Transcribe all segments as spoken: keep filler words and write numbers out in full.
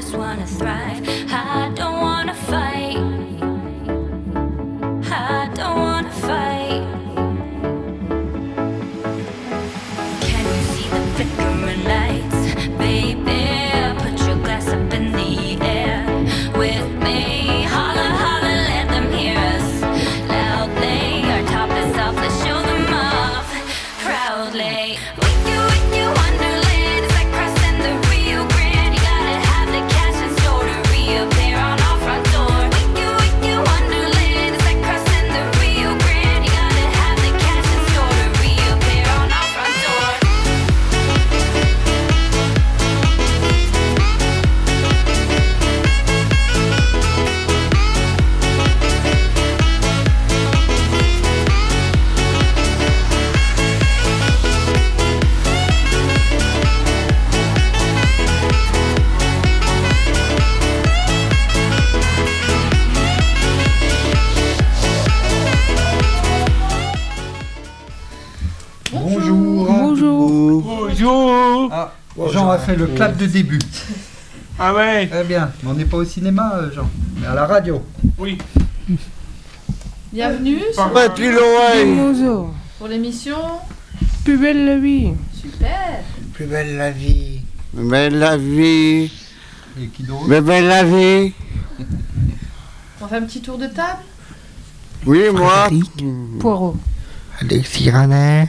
just wanna thrive. I don't wanna fight. I don't wanna fight. Can you see the flickering lights, baby? Put your glass up in the air with me. Holla, holla, let them hear us loudly. Our top is off, let's show them off proudly. With you, with you, Wonderland. It's like crossing the Rio Grande. You gotta have the cash in store to reappear on our front door. With you, with you, Wonderland. It's like crossing the Rio Grande. You gotta have the cash in store to reappear on our front door. Bonjour. Bonjour. Bonjour. Ah, Jean a fait le clap de début. Ah ouais. Très bien. Mais on n'est pas au cinéma, euh, Jean. Mais à la radio. Oui. Bienvenue sur- Patrick Loay. Bonjour. pour l'émission. Plus belle la vie. Super. Plus belle la vie. Belle la vie. Et qui d'autre? Belle la vie. On fait un petit tour de table. Oui, moi. Poireau. Alexis Raner.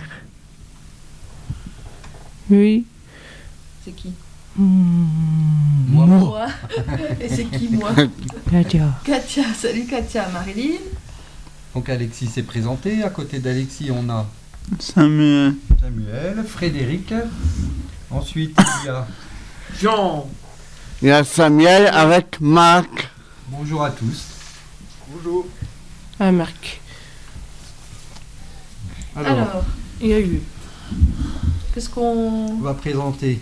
Oui. C'est qui? Moi. Moi. Et c'est qui moi? Katia. Katia. Salut Katia. Marilyn. Donc Alexis s'est présenté. À côté d'Alexis, on a Samuel. Samuel, Frédéric. Ensuite, il y a... Jean. Il y a Samuel avec Marc. Bonjour à tous. Bonjour. Ah, Marc. Alors, Alors, Il y a eu. qu'est-ce on qu'on... va présenter...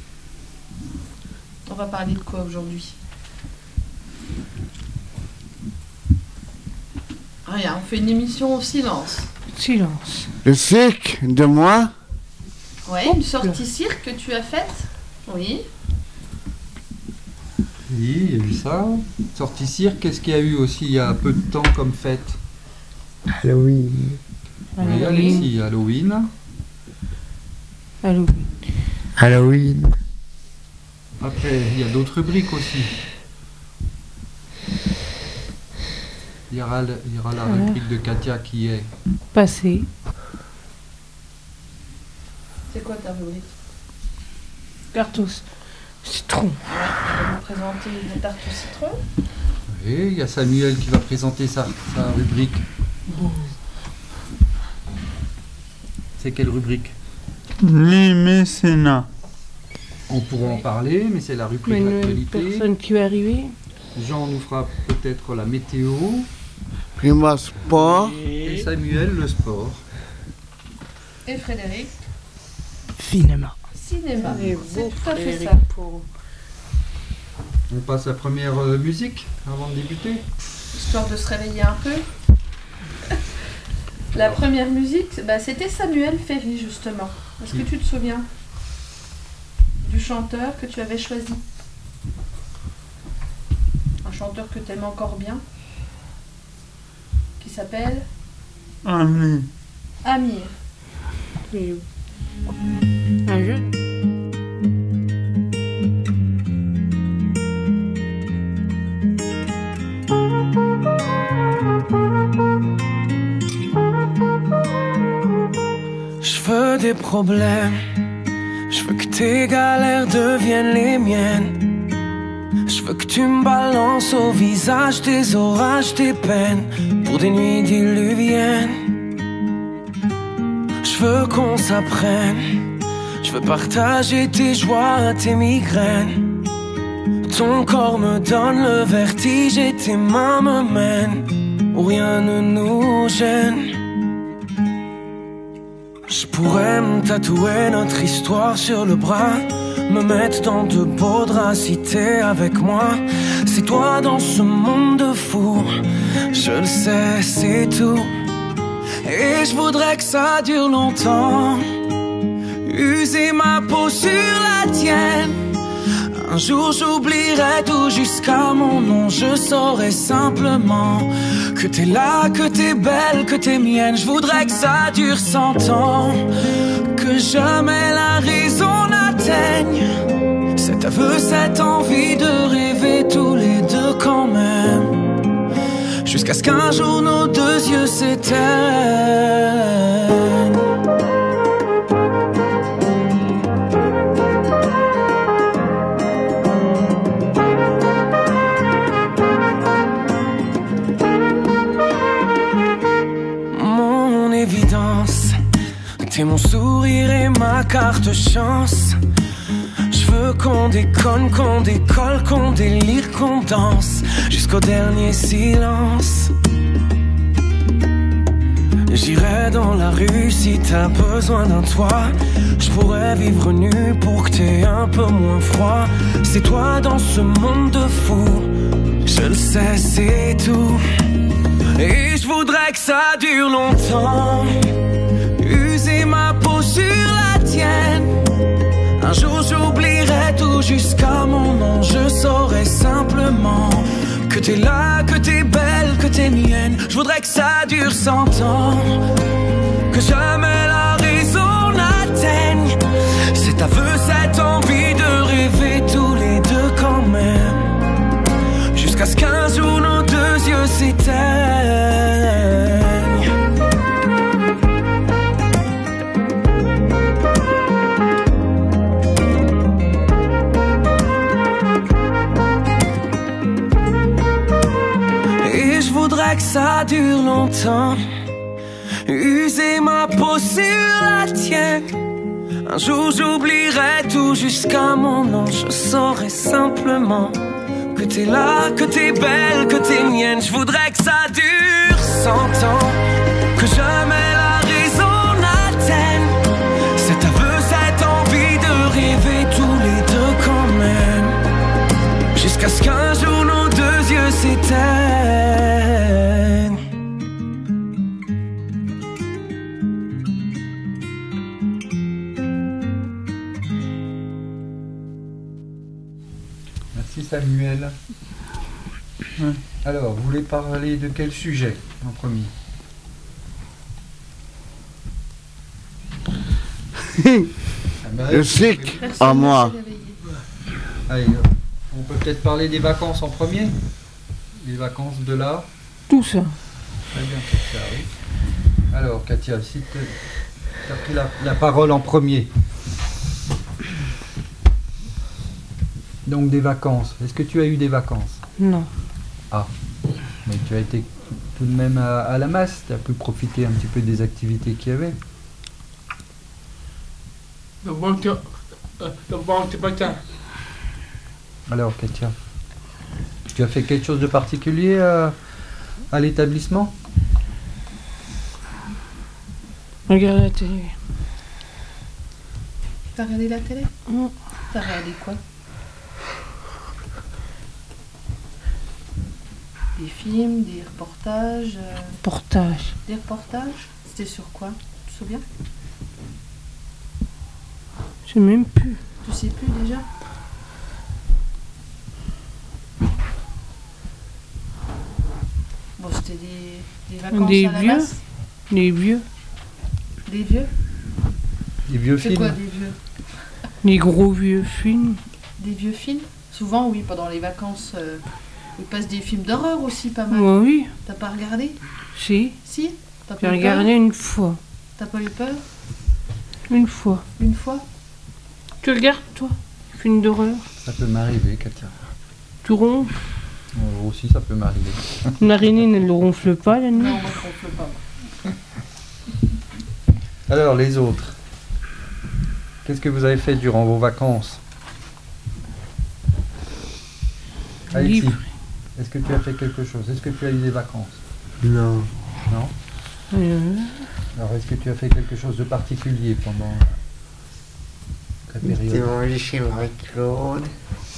On va parler de quoi aujourd'hui? Rien, on fait une émission au silence. Silence. Le cirque de moi. Ouais, une sortie cirque que tu as faite. Oui. Oui, il y a eu ça. Sortie cirque, qu'est-ce qu'il y a eu aussi il y a peu de temps comme fête? Halloween. Oui, Alexis, Halloween. Allô. Halloween. Après, il y a d'autres rubriques aussi. Il y aura, le- il y aura la Voilà. rubrique de Katia qui est... Passé. C'est quoi ta rubrique? Cartos. Citron. Je vais vous présenter une tarte au citron. Et il y a Samuel qui va présenter sa, sa rubrique. C'est quelle rubrique? Les mécénats. On pourra en parler, mais c'est la rubrique Mais une d'actualité. personne qui va arriver. Jean nous fera peut-être la météo. Puis moi, sport. Et Samuel, le sport. Et Frédéric, Cinéma. cinéma. Et C'est beau, tout à fait Frédéric, ça. pour- On passe à la première euh, musique avant de débuter. Histoire de se réveiller un peu. La première musique, bah, c'était Samuel Ferry, justement. Est-ce que Oui. tu te souviens du chanteur que tu avais choisi? Un chanteur que tu aimes encore bien, qui s'appelle Ami. Amir. Oui. Un jeu. Je veux des problèmes, je veux que tes galères deviennent les miennes. Je veux que tu me balances au visage des orages, des peines, pour des nuits diluviennes. Je veux qu'on s'apprenne, je veux partager tes joies, tes migraines. Ton corps me donne le vertige et tes mains me mènent où rien ne nous gêne. Je pourrais me tatouer notre histoire sur le bras, me mettre dans de beaux draps si t'es avec moi. C'est toi dans ce monde de fous, je le sais, c'est tout. Et je voudrais que ça dure longtemps, user ma peau sur la tienne, Un jour j'oublierai tout jusqu'à mon nom. Je saurai simplement que t'es là, que t'es belle, que t'es mienne. Je voudrais que ça dure cent ans, que jamais la raison n'atteigne cet aveu, cette envie de rêver tous les deux quand même, jusqu'à ce qu'un jour nos deux yeux s'éteignent. Mon évidence, t'es mon sourire et ma carte chance. Je veux qu'on déconne, qu'on décolle, qu'on délire, qu'on danse jusqu'au dernier silence. J'irai dans la rue si t'as besoin d'un toit. Je pourrais vivre nu pour que t'aies un peu moins froid. C'est toi dans ce monde de fous, je le sais, c'est tout. Et je voudrais que ça dure longtemps, user ma peau sur la tienne. Un jour j'oublierai tout jusqu'à mon nom. Je saurai simplement que t'es là, que t'es belle, que t'es mienne. Je voudrais que ça dure cent ans, que jamais la raison n'atteigne cet aveu, cette envie de rêver tous les deux quand même, jusqu'à ce qu'un jour nos deux yeux s'éteignent. Que ça dure longtemps, user ma peau sur la tienne. Un jour j'oublierai tout jusqu'à mon nom. Je saurai simplement que t'es là, que t'es belle, que t'es mienne. Je voudrais que ça dure cent ans, que jamais la raison n'atteigne cet aveu, cette envie de rêver tous les deux quand même, jusqu'à ce qu'un jour nos deux yeux s'éteignent. Samuel. Alors, vous voulez parler de quel sujet en premier? Le cycle à moi. Allez, on peut peut-être parler des vacances en premier? Les vacances de là? Tout ça. Très bien, tout ça, oui. Alors, Katia, si tu as pris la, la parole en premier. Donc des vacances. Est-ce que tu as eu des vacances? Non. Ah, mais tu as été tout de même à, à la masse. Tu as pu profiter un petit peu des activités qu'il y avait. Alors Katia, tu as fait quelque chose de particulier à, à l'établissement? Regarde la télé. T'as regardé la télé? Mm. T'as regardé quoi? Des films, des reportages euh... Reportages. Des reportages? C'était sur quoi? Tu te souviens? Je sais même plus. Tu sais plus déjà? Bon, c'était des, des vacances des à la vieux. masse? Des vieux. Des vieux? Des vieux C'est films? quoi des vieux? Des gros vieux films. Des vieux films? Souvent, oui, pendant les vacances, euh, ils passent des films d'horreur aussi, pas mal. Ouais, oui. T'as pas regardé? Si. Si? T'as J'ai pas eu regardé peur? une fois. T'as pas eu peur? Une fois. Une fois? Tu regardes, toi? Film d'horreur. Ça peut m'arriver, Katia. Tu ronfles. Moi aussi, ça peut m'arriver. Une araignée ne le ronfle pas la nuit. Non, moi je ronfle pas. Alors, les autres. Qu'est-ce que vous avez fait durant vos vacances? Alexis, Livre. est-ce que tu as fait quelque chose? Est-ce que tu as eu des vacances? Non. Non? Euh, Alors, est-ce que tu as fait quelque chose de particulier pendant ta J'étais période? mangé chez Marie-Claude.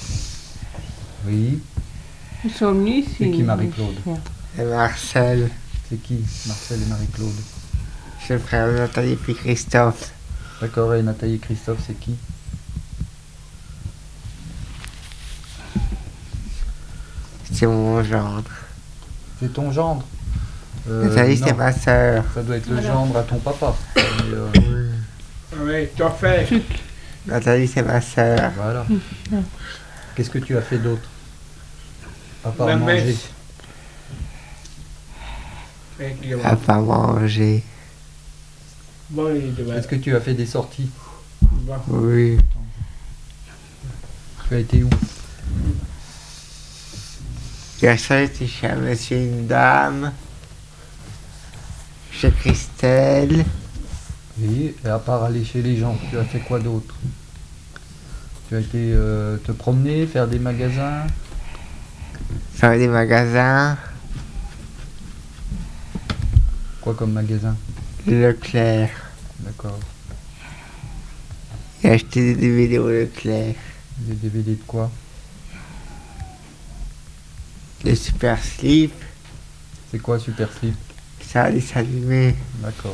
Oui. Nous sommes ici. C'est qui Marie-Claude? Et Marcel. C'est qui Marcel et Marie-Claude? C'est le frère de Nathalie puis Christophe. D'accord, et Nathalie et Christophe, c'est qui? C'est mon gendre. C'est ton gendre. Euh, Nathalie, non, c'est ma sœur. ça doit être le Voilà. gendre à ton papa. Mais, euh, Oui, tout à fait. Nathalie, c'est ma sœur. voilà. Qu'est-ce que tu as fait d'autre à part La manger? messe. Avec les À pas manger. Bon, les deux. Est-ce que tu as fait des sorties? Bon. Oui. Tu as été où? Hier soir, j'étais chez un monsieur et une dame. Chez Christelle. Oui, et à part aller chez les gens, tu as fait quoi d'autre? Tu as été euh, te promener, faire des magasins? Faire des magasins. Quoi comme magasin? Leclerc. D'accord. J'ai acheté des D V D au Leclerc. Des D V D de quoi? Le super slip. C'est quoi Super Slip? Ça allait s'allumer. D'accord.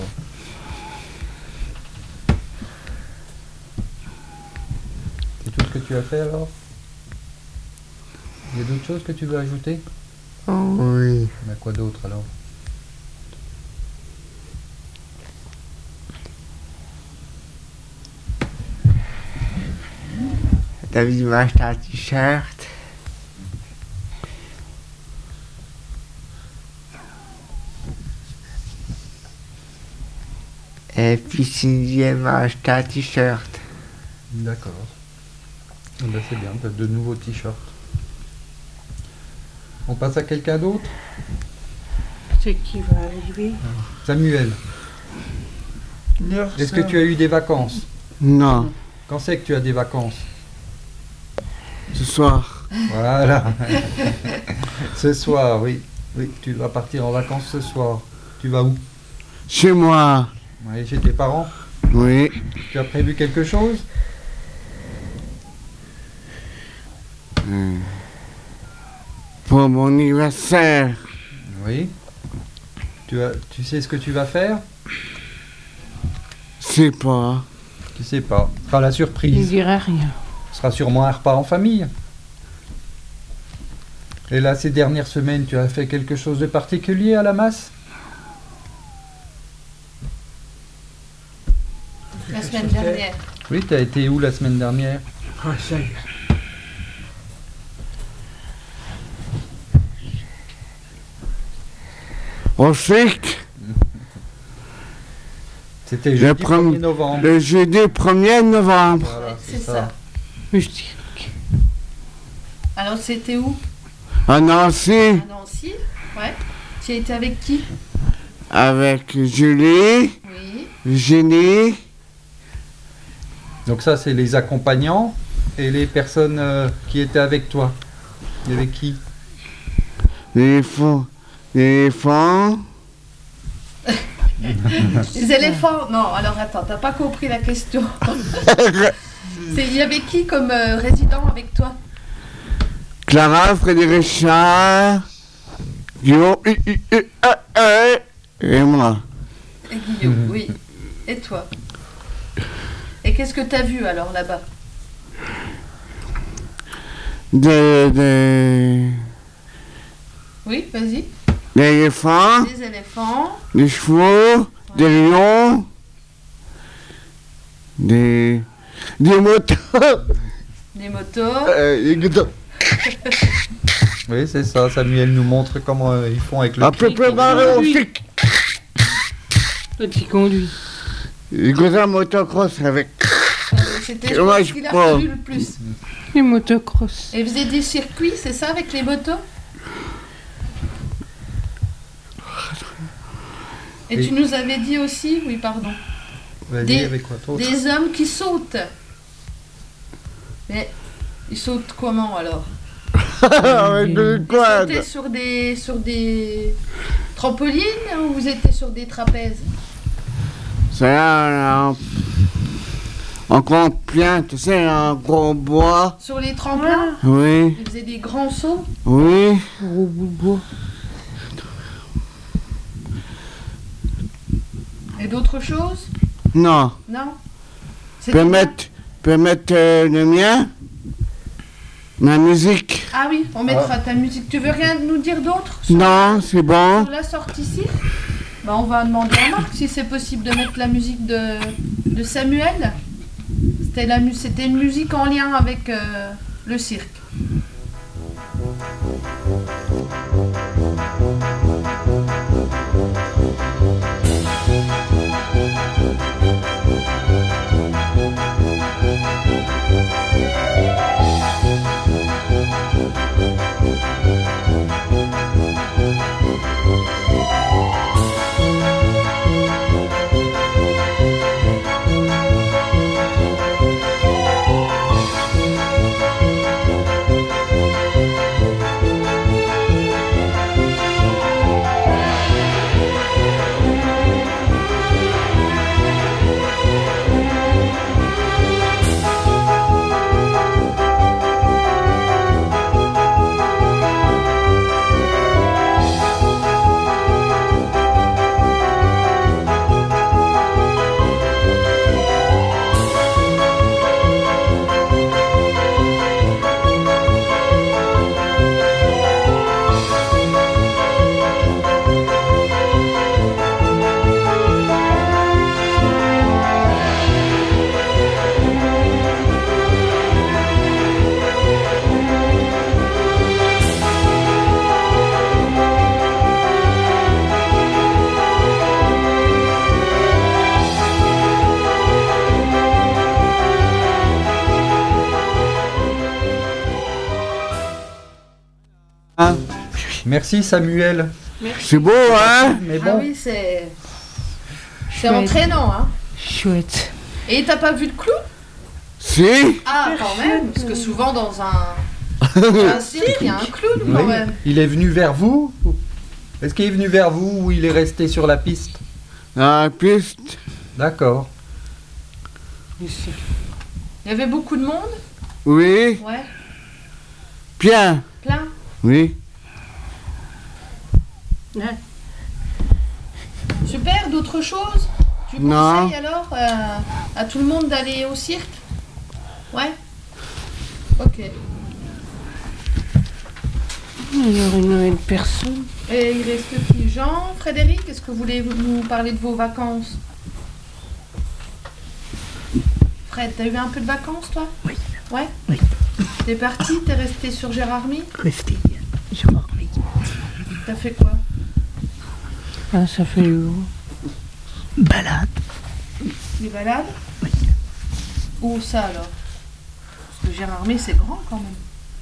C'est tout ce que tu as fait alors? Il y a d'autres choses que tu veux ajouter? Oh oui. Mais quoi d'autre alors? David m'a acheté un t-shirt. Et puis Cindy elle m'a acheté un t-shirt. D'accord. Eh ben, c'est bien, tu as de nouveaux t-shirts. On passe à quelqu'un d'autre? C'est qui va arriver? Samuel, est-ce que tu as eu des vacances? Non, Quand c'est que tu as des vacances? ce soir. Voilà. Ce soir, oui. Oui, tu vas partir en vacances ce soir. Tu vas où? Chez moi. Ouais, chez tes parents? Oui. Tu as prévu quelque chose? Hmm. Pour mon anniversaire. Oui. Tu, as, tu sais ce que tu vas faire? C'est pas. Tu sais pas. Ce sera la Il ne surprise. dira rien. Ce sera sûrement un repas en famille. Et là, ces dernières semaines, tu as fait quelque chose de particulier à la masse? La semaine dernière. Oui, tu as été où la semaine dernière? Ah, ça y est. Au cirque. C'était Le jeudi premier- premier novembre. Le jeudi premier novembre. Voilà, C'est ça. Mais je dis, Alors c'était où? À Nancy. À Nancy. Ouais. Tu as été avec qui? Avec Julie, Oui. Virginie. Donc ça, c'est les accompagnants et les personnes euh, qui étaient avec toi. Il y avait qui? L'éléphant. L'éléphant. Les éléphants. Non, alors attends, t'as pas compris la question. C'est- Il y avait qui comme euh, résident avec toi? Clara, Frédéric Richard, Guillaume, i- i- i- ah, ah, et moi. Et Guillaume, oui. Et toi? Et qu'est-ce que t'as vu alors là-bas? Des, des, Oui, vas-y. des éléphants, Des éléphants. des chevaux, des lions, des, des motos, Des motos. euh, des guitares. Oui, c'est ça. Samuel nous montre comment euh, ils font avec le Un peu préparé au cirque. toi qui conduis. Des guitares motocross avec. Euh, C'était je Moi, pense je qu'il a prends. reconnu le plus. Les motocross. Et faisait des circuits, c'est ça, avec les motos? Et Et- tu nous avais dit aussi, oui, pardon, Vas-y, des- avec quoi d'autre? des hommes qui sautent. Mais ils sautent comment alors? Avec des Ils quads. sautaient sur des, sur des trampolines ou vous étiez sur des trapèzes? C'est un, un, un grand plein, tu sais, un gros bois. Sur les tremplins? Oui, Ils faisaient des grands sauts? oui. Gros bout de bois. Et d'autres choses? Non. Non? C'est Permettre, permettre euh, le mien, ma musique. Ah oui, on mettra ta musique. Tu veux rien nous dire d'autre sur, Non, c'est bon. sur la sortie cirque? Bah, on va demander à Marc si c'est possible de mettre la musique de, de Samuel. C'était la mu- c'était une musique en lien avec euh, le cirque. Hein? Merci Samuel. C'est beau, hein? Mais Ah bon, oui, c'est c'est Chouette. entraînant, hein. Chouette. Et t'as pas vu le clown? Si? Ah, quand même, parce que souvent dans un, un cirque, il y a un clown quand oui, même. il est venu vers vous? Est-ce qu'il est venu vers vous ou il est resté sur la piste? La piste. D'accord. Ici. Il y avait beaucoup de monde? Oui. Ouais, Bien. plein. Oui. Ouais. Super, d'autres choses? Tu Non. conseilles alors euh, à tout le monde d'aller au cirque? Ouais? Ok. Il y aurait une, une personne. Et il reste qui? Jean, Frédéric, est-ce que vous voulez nous parler de vos vacances? Fred, t'as eu un peu de vacances toi? Oui. Ouais? Oui. T'es parti? T'es resté sur Gérardmer? Resté sur Army. T'as fait quoi? Ah, ça fait où? Balade. Des balades? Oui. Où ça alors? Parce que Gérardmer c'est grand quand même.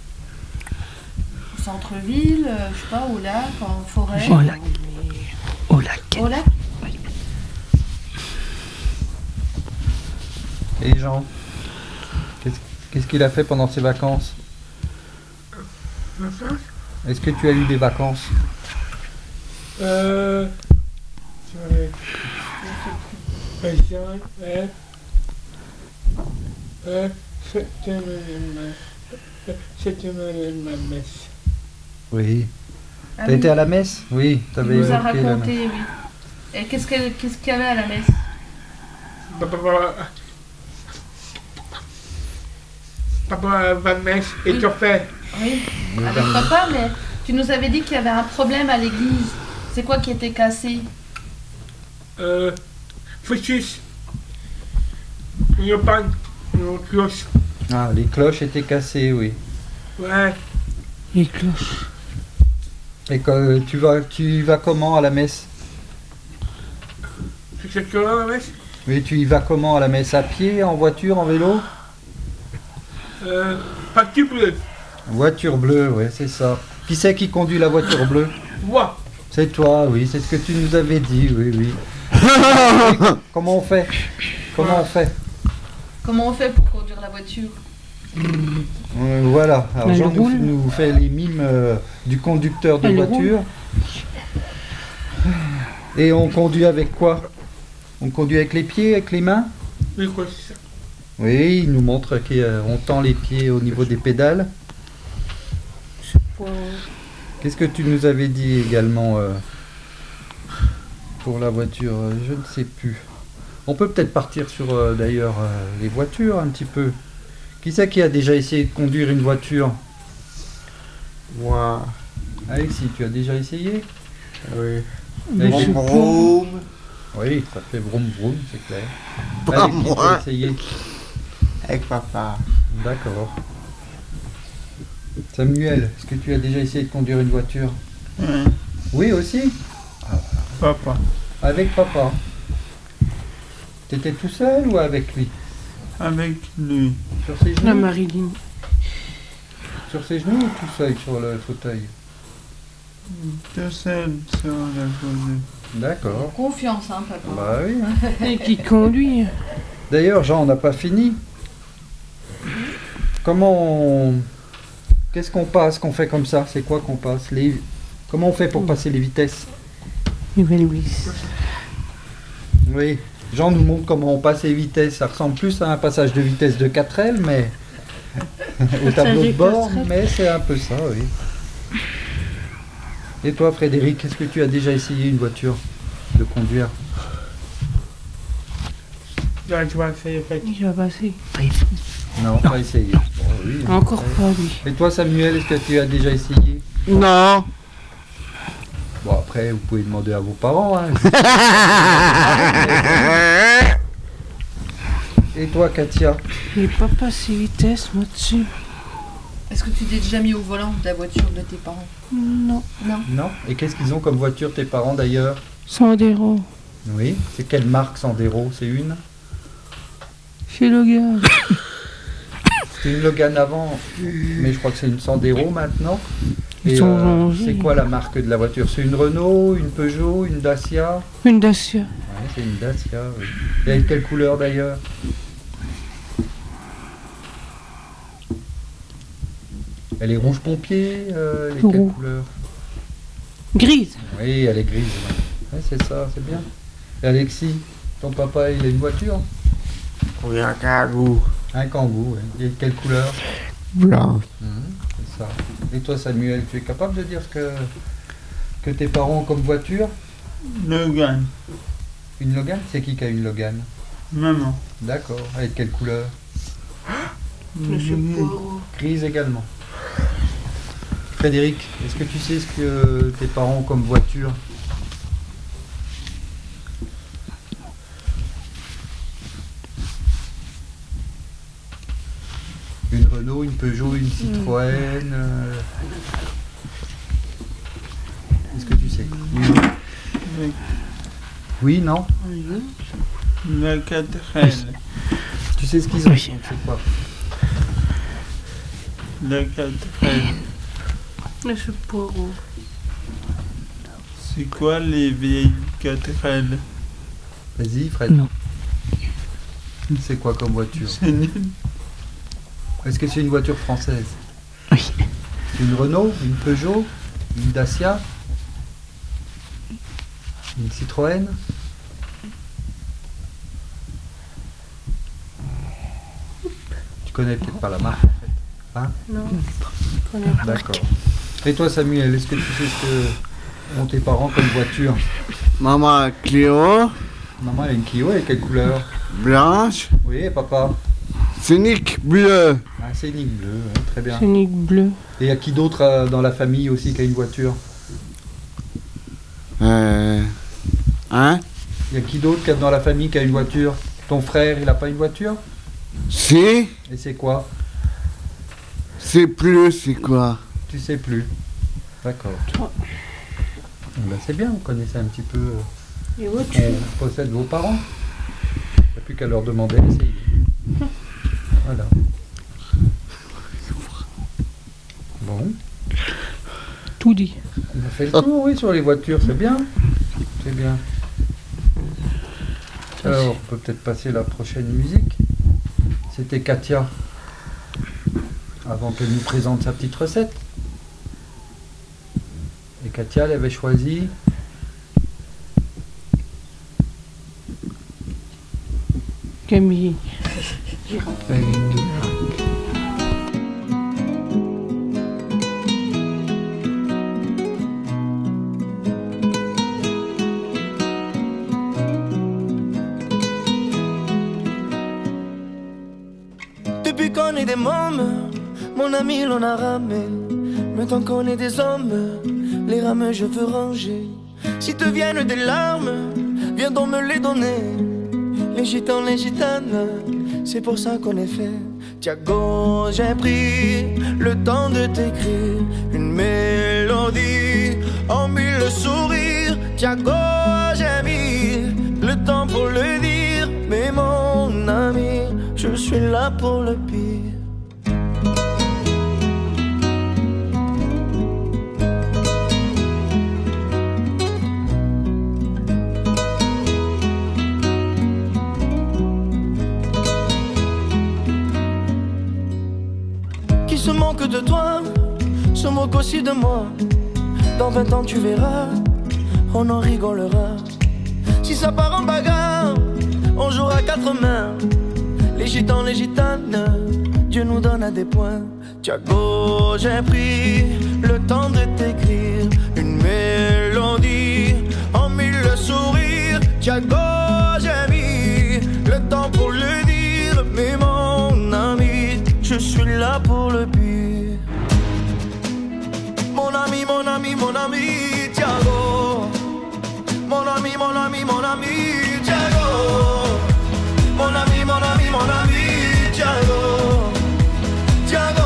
Au centre-ville, euh, je sais pas, au lac, en forêt? Au lac. Au lac. Au lac? Et Jean, qu'est-ce qu'est-ce qu'il a fait pendant ses vacances? Est-ce que tu as eu des vacances? Euh. J'avais. Patient, euh. Euh. C'était ma. C'était ma messe. Oui. Ah T'as oui. été à la messe? Oui, Il t'avais nous a évoqué la messe. raconté, oui. Et qu'est-ce qu'elle- qu'est-ce qu'il y avait à la messe? Papa. Papa va messe et tu fait. Oui, avec papa, mais tu nous avais dit qu'il y avait un problème à l'église. C'est quoi qui était cassé? Euh. Focus. Une panne. Une cloche. Ah, les cloches étaient cassées, oui. Ouais. Les cloches. Et quand tu vas, tu y vas comment à la messe? Tu sais que là, la messe? Oui, tu y vas comment à la messe? À pied, en voiture, en vélo? Euh. Pas de bleu. Voiture bleue, ouais, c'est ça. Qui c'est qui conduit la voiture bleue? Moi. C'est toi, oui, c'est ce que tu nous avais dit, oui, oui. Comment on fait? Comment on fait? Comment on fait pour conduire la voiture? Euh, Voilà, alors Elle Jean nous, roule. nous fait les mimes euh, du conducteur de Elle voiture. Et on conduit avec quoi? On conduit avec les pieds, avec les mains? Mais quoi, c'est ça? Oui, il nous montre qu'on tend les pieds au niveau des pédales. Pour- Qu'est-ce que tu nous avais dit également euh, pour la voiture? euh, Je ne sais plus. On peut peut-être partir sur euh, d'ailleurs euh, les voitures un petit peu. Qui c'est qui a déjà essayé de conduire une voiture? Moi, Alexis, tu as déjà essayé? oui. Avec Monsieur les- Vroom. Oui, ça fait vroom vroom, c'est clair. Pas Alexis, tu as moi. essayé? Avec papa. D'accord. Samuel, est-ce que tu as déjà essayé de conduire une voiture? Ouais. Oui, aussi? Papa. Avec papa. T'étais tout seul ou avec lui? Avec lui. Sur ses La genoux? Marilyn. Sur ses genoux ou tout seul sur le fauteuil? Tout seul sur la journée. D'accord. Confiance, hein, papa. Bah oui. hein. Et qui conduit. D'ailleurs, Jean, on n'a pas fini. Comment on... Qu'est-ce qu'on passe, qu'on fait comme ça? C'est quoi qu'on passe? Les... Comment on fait pour passer les vitesses? Nouvelle Louise. Oui. Jean nous montre comment on passe les vitesses. Ça ressemble plus à un passage de vitesse de quatre L, mais au tableau de bord, quatre L. mais c'est un peu ça, oui. Et toi, Frédéric, est-ce que tu as déjà essayé une voiture de conduire? Là, tu vas essayer fait. Il va passer. Non, pas essayé. Bon, oui. Encore pas lui. Et toi, Samuel, est-ce que tu as déjà essayé? Non. Bon, après, vous pouvez demander à vos parents. Hein. Et toi, Katia? J'ai pas passé vitesse, moi dessus. Est-ce que tu t'es déjà mis au volant de la voiture de tes parents? Non. Non. Non? Et qu'est-ce qu'ils ont comme voiture, tes parents, d'ailleurs? Sandero. Oui. C'est quelle marque, Sandero? C'est une? Chez Logan. C'est une Logan avant, mais je crois que c'est une Sandero maintenant. Ils Et sont euh, rangés. c'est quoi la marque de la voiture? C'est une Renault, une Peugeot, une Dacia? Une Dacia. Ouais, c'est une Dacia, oui. Et avec quelle couleur d'ailleurs? Elle est rouge pompier, euh, elle est quelle Roux. couleur? Grise. Oui, elle est grise. Ouais, c'est ça, c'est bien. Et Alexis, ton papa, il a une voiture? Oui, un carou. Un Kangoo, oui. Et quelle couleur? Blanc. Mhm, c'est ça. Et toi, Samuel, tu es capable de dire ce que, que tes parents ont comme voiture? Logan. Une Logan? C'est qui qui a une Logan? Maman. D'accord. Avec quelle couleur? Monsieur Poirot. Grise également. Frédéric, est-ce que tu sais ce que tes parents ont comme voiture? Une Renault, une Peugeot, une Citroën. euh, Est-ce que tu sais? Oui, non. Oui. Oui, non? La quatre L. Tu sais ce qu'ils ont? Oui. C'est quoi? La quatre L. Monsieur Poirot. C'est quoi les vieilles quatre L? Vas-y, Fred. Non. C'est quoi comme voiture? C'est nul. Est-ce que c'est une voiture française? Oui. C'est une Renault, une Peugeot, une Dacia, une Citroën? Tu connais peut-être pas la marque en fait. Hein? Non. Je connais pas. D'accord. Et toi, Samuel, est-ce que tu sais ce que ont tes parents comme voiture? Maman Cléo, Maman, elle a une Clio, et quelle couleur? blanche, Oui, et papa? Scénic bleu. Ah, c'est Nick bleu, hein, très bien. Scénic bleu. Et il y a qui d'autre euh, dans la famille aussi qui a une voiture? Euh, hein? Il y a qui d'autre qui a dans la famille qui a une voiture? Ton frère, il a pas une voiture? Si, Et c'est quoi? c'est plus, c'est quoi? Tu sais plus. D'accord. Ben, c'est bien, vous connaissez un petit peu euh, Les voitures. on possède vos parents. Il n'y a plus qu'à leur demander d'essayer. Voilà. Bon, Tout dit. on a fait le tour, oui, sur les voitures, c'est bien. C'est bien. Alors, on peut peut-être passer à la prochaine musique. C'était Katia. Avant qu'elle nous présente sa petite recette. Et Katia, elle avait choisi Camille. Depuis qu'on est des mômes, mon ami l'on a ramé. Maintenant qu'on est des hommes, les rames je veux ranger. Si te viennent des larmes, viens donc me les donner. Les gitans, les gitanes, c'est pour ça qu'on est fait. Tiago, j'ai pris le temps de t'écrire une mélodie en mille sourires. Tiago, j'ai mis le temps pour le dire. Mais mon ami, je suis là pour le pire. Qui se moque de toi, se moque aussi de moi. Dans vingt ans tu verras, on en rigolera. Si ça part en bagarre, on jouera quatre mains. Les gitans, les gitanes, Dieu nous donne à des points. Tiago, j'ai pris le temps de t'écrire une mélodie en mille sourires. Tiago, j'ai mis le temps pour le dire. Mais mon ami, je suis là pour le pire. Mon ami, mon ami, mon ami, Tiago. Mon ami, mon ami, mon ami, Tiago. Mon ami, mon ami, mon ami, Tiago. Tiago.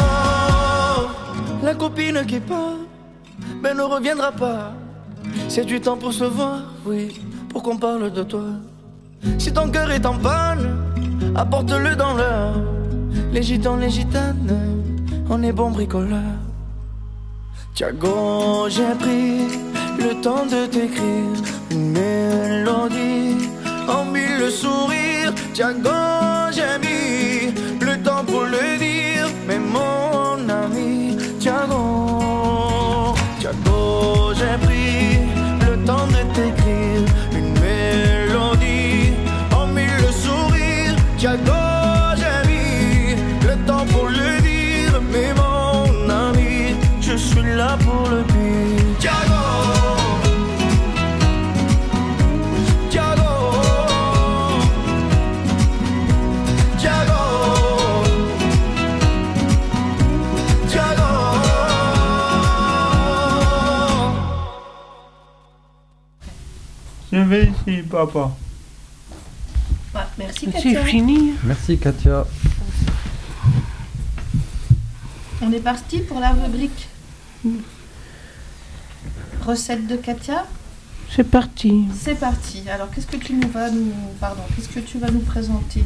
La copine qui part, ben ne reviendra pas. C'est du temps pour se voir, oui, pour qu'on parle de toi. Si ton cœur est en panne, apporte-le dans l'heure. Les gitans, les gitanes, on est bons bricoleurs. Tiago, j'ai pris le temps de t'écrire une mélodie en mille sourires. Tiago, j'ai mis le temps pour le dire. Mais mon ami, Tiago, Tiago, j'ai pris le temps de t'écrire une mélodie en mille sourires. Tiago, pour le dire, mais mon ami, je suis là pour le pire. Tiago, Tiago, Tiago, Tiago. Je vais ici, papa. Ouais, merci C'est Katia. fini. Merci Katia. On est parti pour la rubrique recette de Katia. C'est parti. C'est parti. Alors qu'est-ce que tu nous vas nous pardon, qu'est-ce que tu vas nous présenter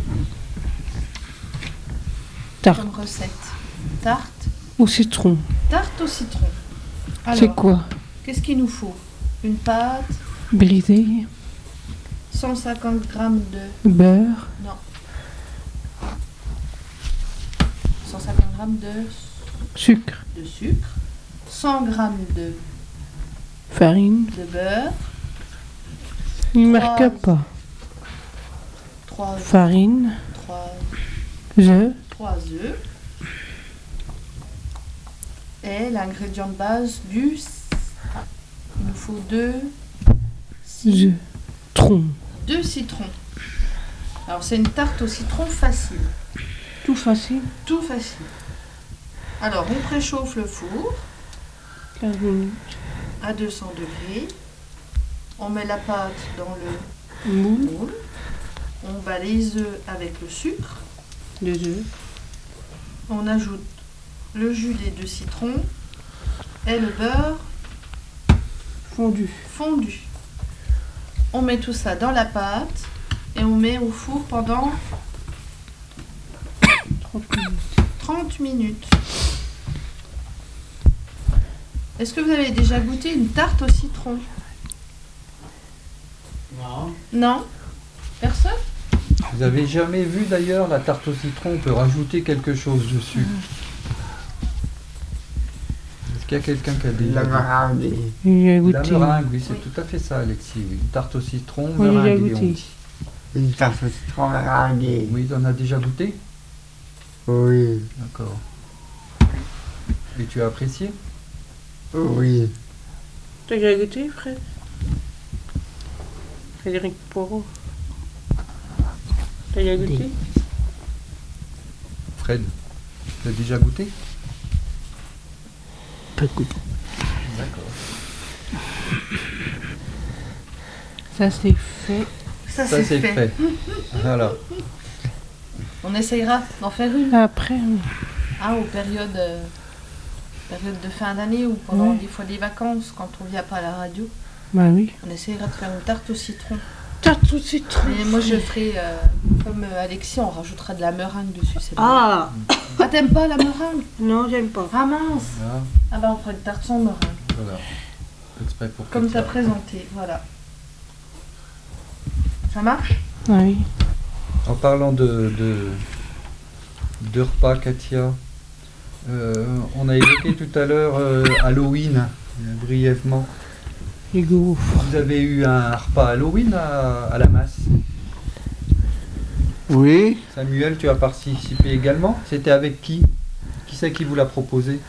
Tarte comme recette? Tarte, au citron. tarte au citron. Alors, C'est quoi? qu'est-ce qu'il nous faut? Une pâte, Brisé, cent cinquante grammes de beurre, non. cent cinquante grammes de sucre, de sucre, cent grammes de farine. de beurre, Il ne marque Trois. pas. trois Farine, trois œufs, trois œufs et l'ingrédient de base du il nous faut deux œufs, tronc. deux citrons. Alors c'est une tarte au citron facile, Tout facile. tout facile. Alors on préchauffe le four quinze minutes. à deux cents degrés. On met la pâte dans le Moule, moule. On bat les œufs avec le sucre. deux œufs, On ajoute le jus des deux citrons et le beurre fondu. fondu. On met tout ça dans la pâte et on met au four pendant trente minutes. trente minutes. Est-ce que vous avez déjà goûté une tarte au citron? Non. Non? Personne? Vous avez jamais vu d'ailleurs la tarte au citron? On peut rajouter quelque chose dessus. Est-ce qu'il y a quelqu'un qui a déjà La vu? meringue. Il a La goûté. meringue, oui, c'est Oui. tout à fait ça, Alexis. Oui. Une tarte au citron, Oui, il a meringue. goûté. on dit. Une tarte au citron meringuée. Oui, tu en as déjà goûté? Oui. D'accord. Et tu as apprécié? Oui. T'as déjà goûté, Fred? Frédéric Poirot. T'as déjà goûté? Fred, tu as déjà goûté? pas goût. D'accord. Ça, c'est fait. Ça, Ça, c'est c'est fait. fait. Voilà. On essayera d'en faire une. Après, oui. Ah, aux périodes, euh, périodes de fin d'année ou pendant Ouais. des fois les vacances, quand on vient pas à la radio, Bah oui. on essayera de faire une tarte au citron. Tarte au citron. Mais moi, je ferai euh, comme euh, Alexis, on rajoutera de la meringue dessus. C'est bon. Ah Ah, t'aimes pas la meringue? non, j'aime pas. Ah mince. Voilà. Ah bah, on fera une tarte sans meringue. Voilà. Exprès pour Comme que t'as ça- présenté, voilà. Ça marche? Ah oui. En parlant de, de, de repas, Katia, euh, on a évoqué tout à l'heure euh, Halloween, euh, brièvement. Les gaufres. Vous avez eu un repas Halloween à, à la masse. Oui, Samuel, tu as participé également. C'était avec qui? Qui c'est qui vous l'a proposé?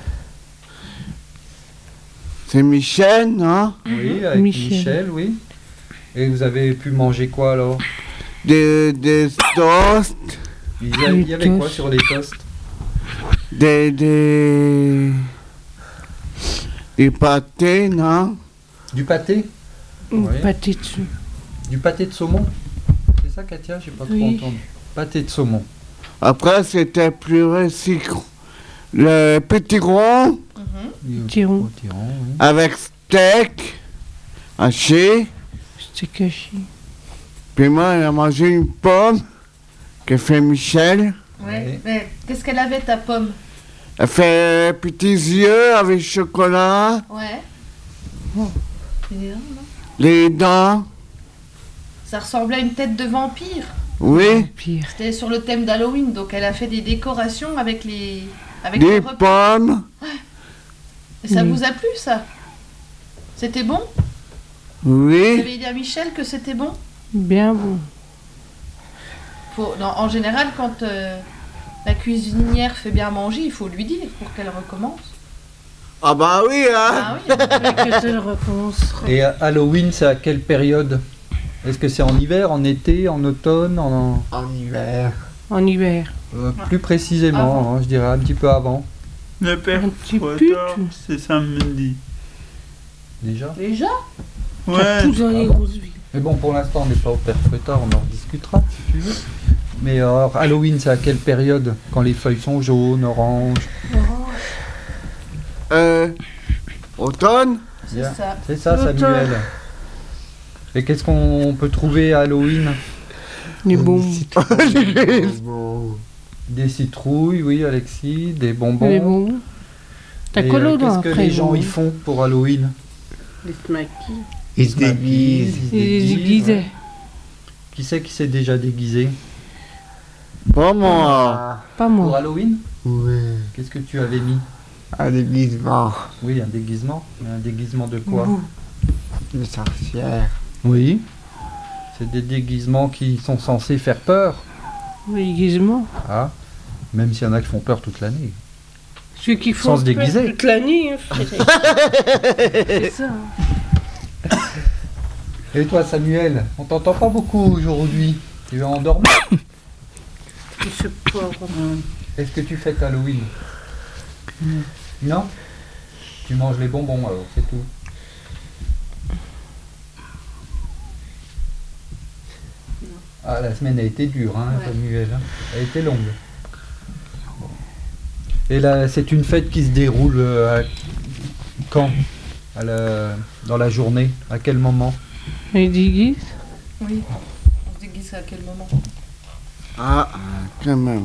c'est Michel, non? Oui, avec Michel. Michel. oui. Et vous avez pu manger quoi alors? Des, des toasts, Il y, a- il y avait quoi sur les toasts? des, des, des pâtés, non? Du pâté? Une Oui. pâté dessus. Du pâté de saumon? C'est ça, Katia? J'ai pas trop Oui. entendu. Pâté de saumon. Après, c'était plus récent. Le petit rond Mhm. Tiron. Au Tiron, oui. avec steak haché. C'était caché. Puis moi, j'ai mangé une pomme que fait Michel. Ouais. Oui. Mais qu'est-ce qu'elle avait, ta pomme? Elle fait petits yeux avec chocolat, Ouais. Et, euh, non. les dents. Ça ressemblait à une tête de vampire. Oui, Pire. C'était sur le thème d'Halloween, donc elle a fait des décorations avec les, avec les des repas. pommes. Et ça Mm. vous a plu, ça? C'était bon? Vous Oui, avez dit à Michel que c'était bon? Bien bon. Faut, non, en général, quand euh, la cuisinière fait bien manger, il faut lui dire pour qu'elle recommence. ah bah oui, hein. Ah oui. Que ça recommencera. Et euh, Halloween, c'est à quelle période? Est-ce que c'est en hiver, en été, en automne, en... En hiver. En hiver. euh, plus précisément, Avant. hein, je dirais un petit peu avant. Le père Un petit Fouettard, pute. c'est samedi. Déjà. Déjà? Ça Ouais, pousse dans les grosses villes. Mais bon, pour l'instant, on n'est pas au Père Fouettard, on en discutera si tu veux. Mais alors, Halloween, c'est à quelle période? Quand les feuilles sont jaunes, oranges? Euh, automne. C'est Bien. ça. C'est ça, L'automne. Samuel. Et qu'est-ce qu'on peut trouver à Halloween? Les bons. Bon. Des citrouilles, oui, Alexis, des bonbons. Les bons. T'as Et, quoi euh, l'autre Qu'est-ce que après les gens bon y font pour Halloween? Les smacky. Ils se déguisent. Ils se Et les déguisent, églises. ouais. Qui c'est qui s'est déjà déguisé? Pas moi. Ah, Pas Pour moi. Halloween? oui. Qu'est-ce que tu avais mis? Un déguisement. Oui, un déguisement. Mais un déguisement de quoi? Bouh. Une sorcière. Oui. C'est des déguisements qui sont censés faire peur. Les déguisements. Ah. Même s'il y en a qui font peur toute l'année. Ceux qui font Sans se déguiser. toute l'année. Hein, Frédéric. C'est ça. Hein. Et toi, Samuel, on t'entend pas beaucoup aujourd'hui. Tu es endormi? Je sais pas. Est-ce que tu fêtes Halloween? Non? Tu manges les bonbons alors, c'est tout. Ah, la semaine a été dure, hein, Ouais. Samuel. hein. Elle a été longue. Bon. Et là, c'est une fête qui se déroule euh, à- quand? À la- Dans la journée? À quel moment? Les déguises. Oui. On se déguise à quel moment? Ah, quand même.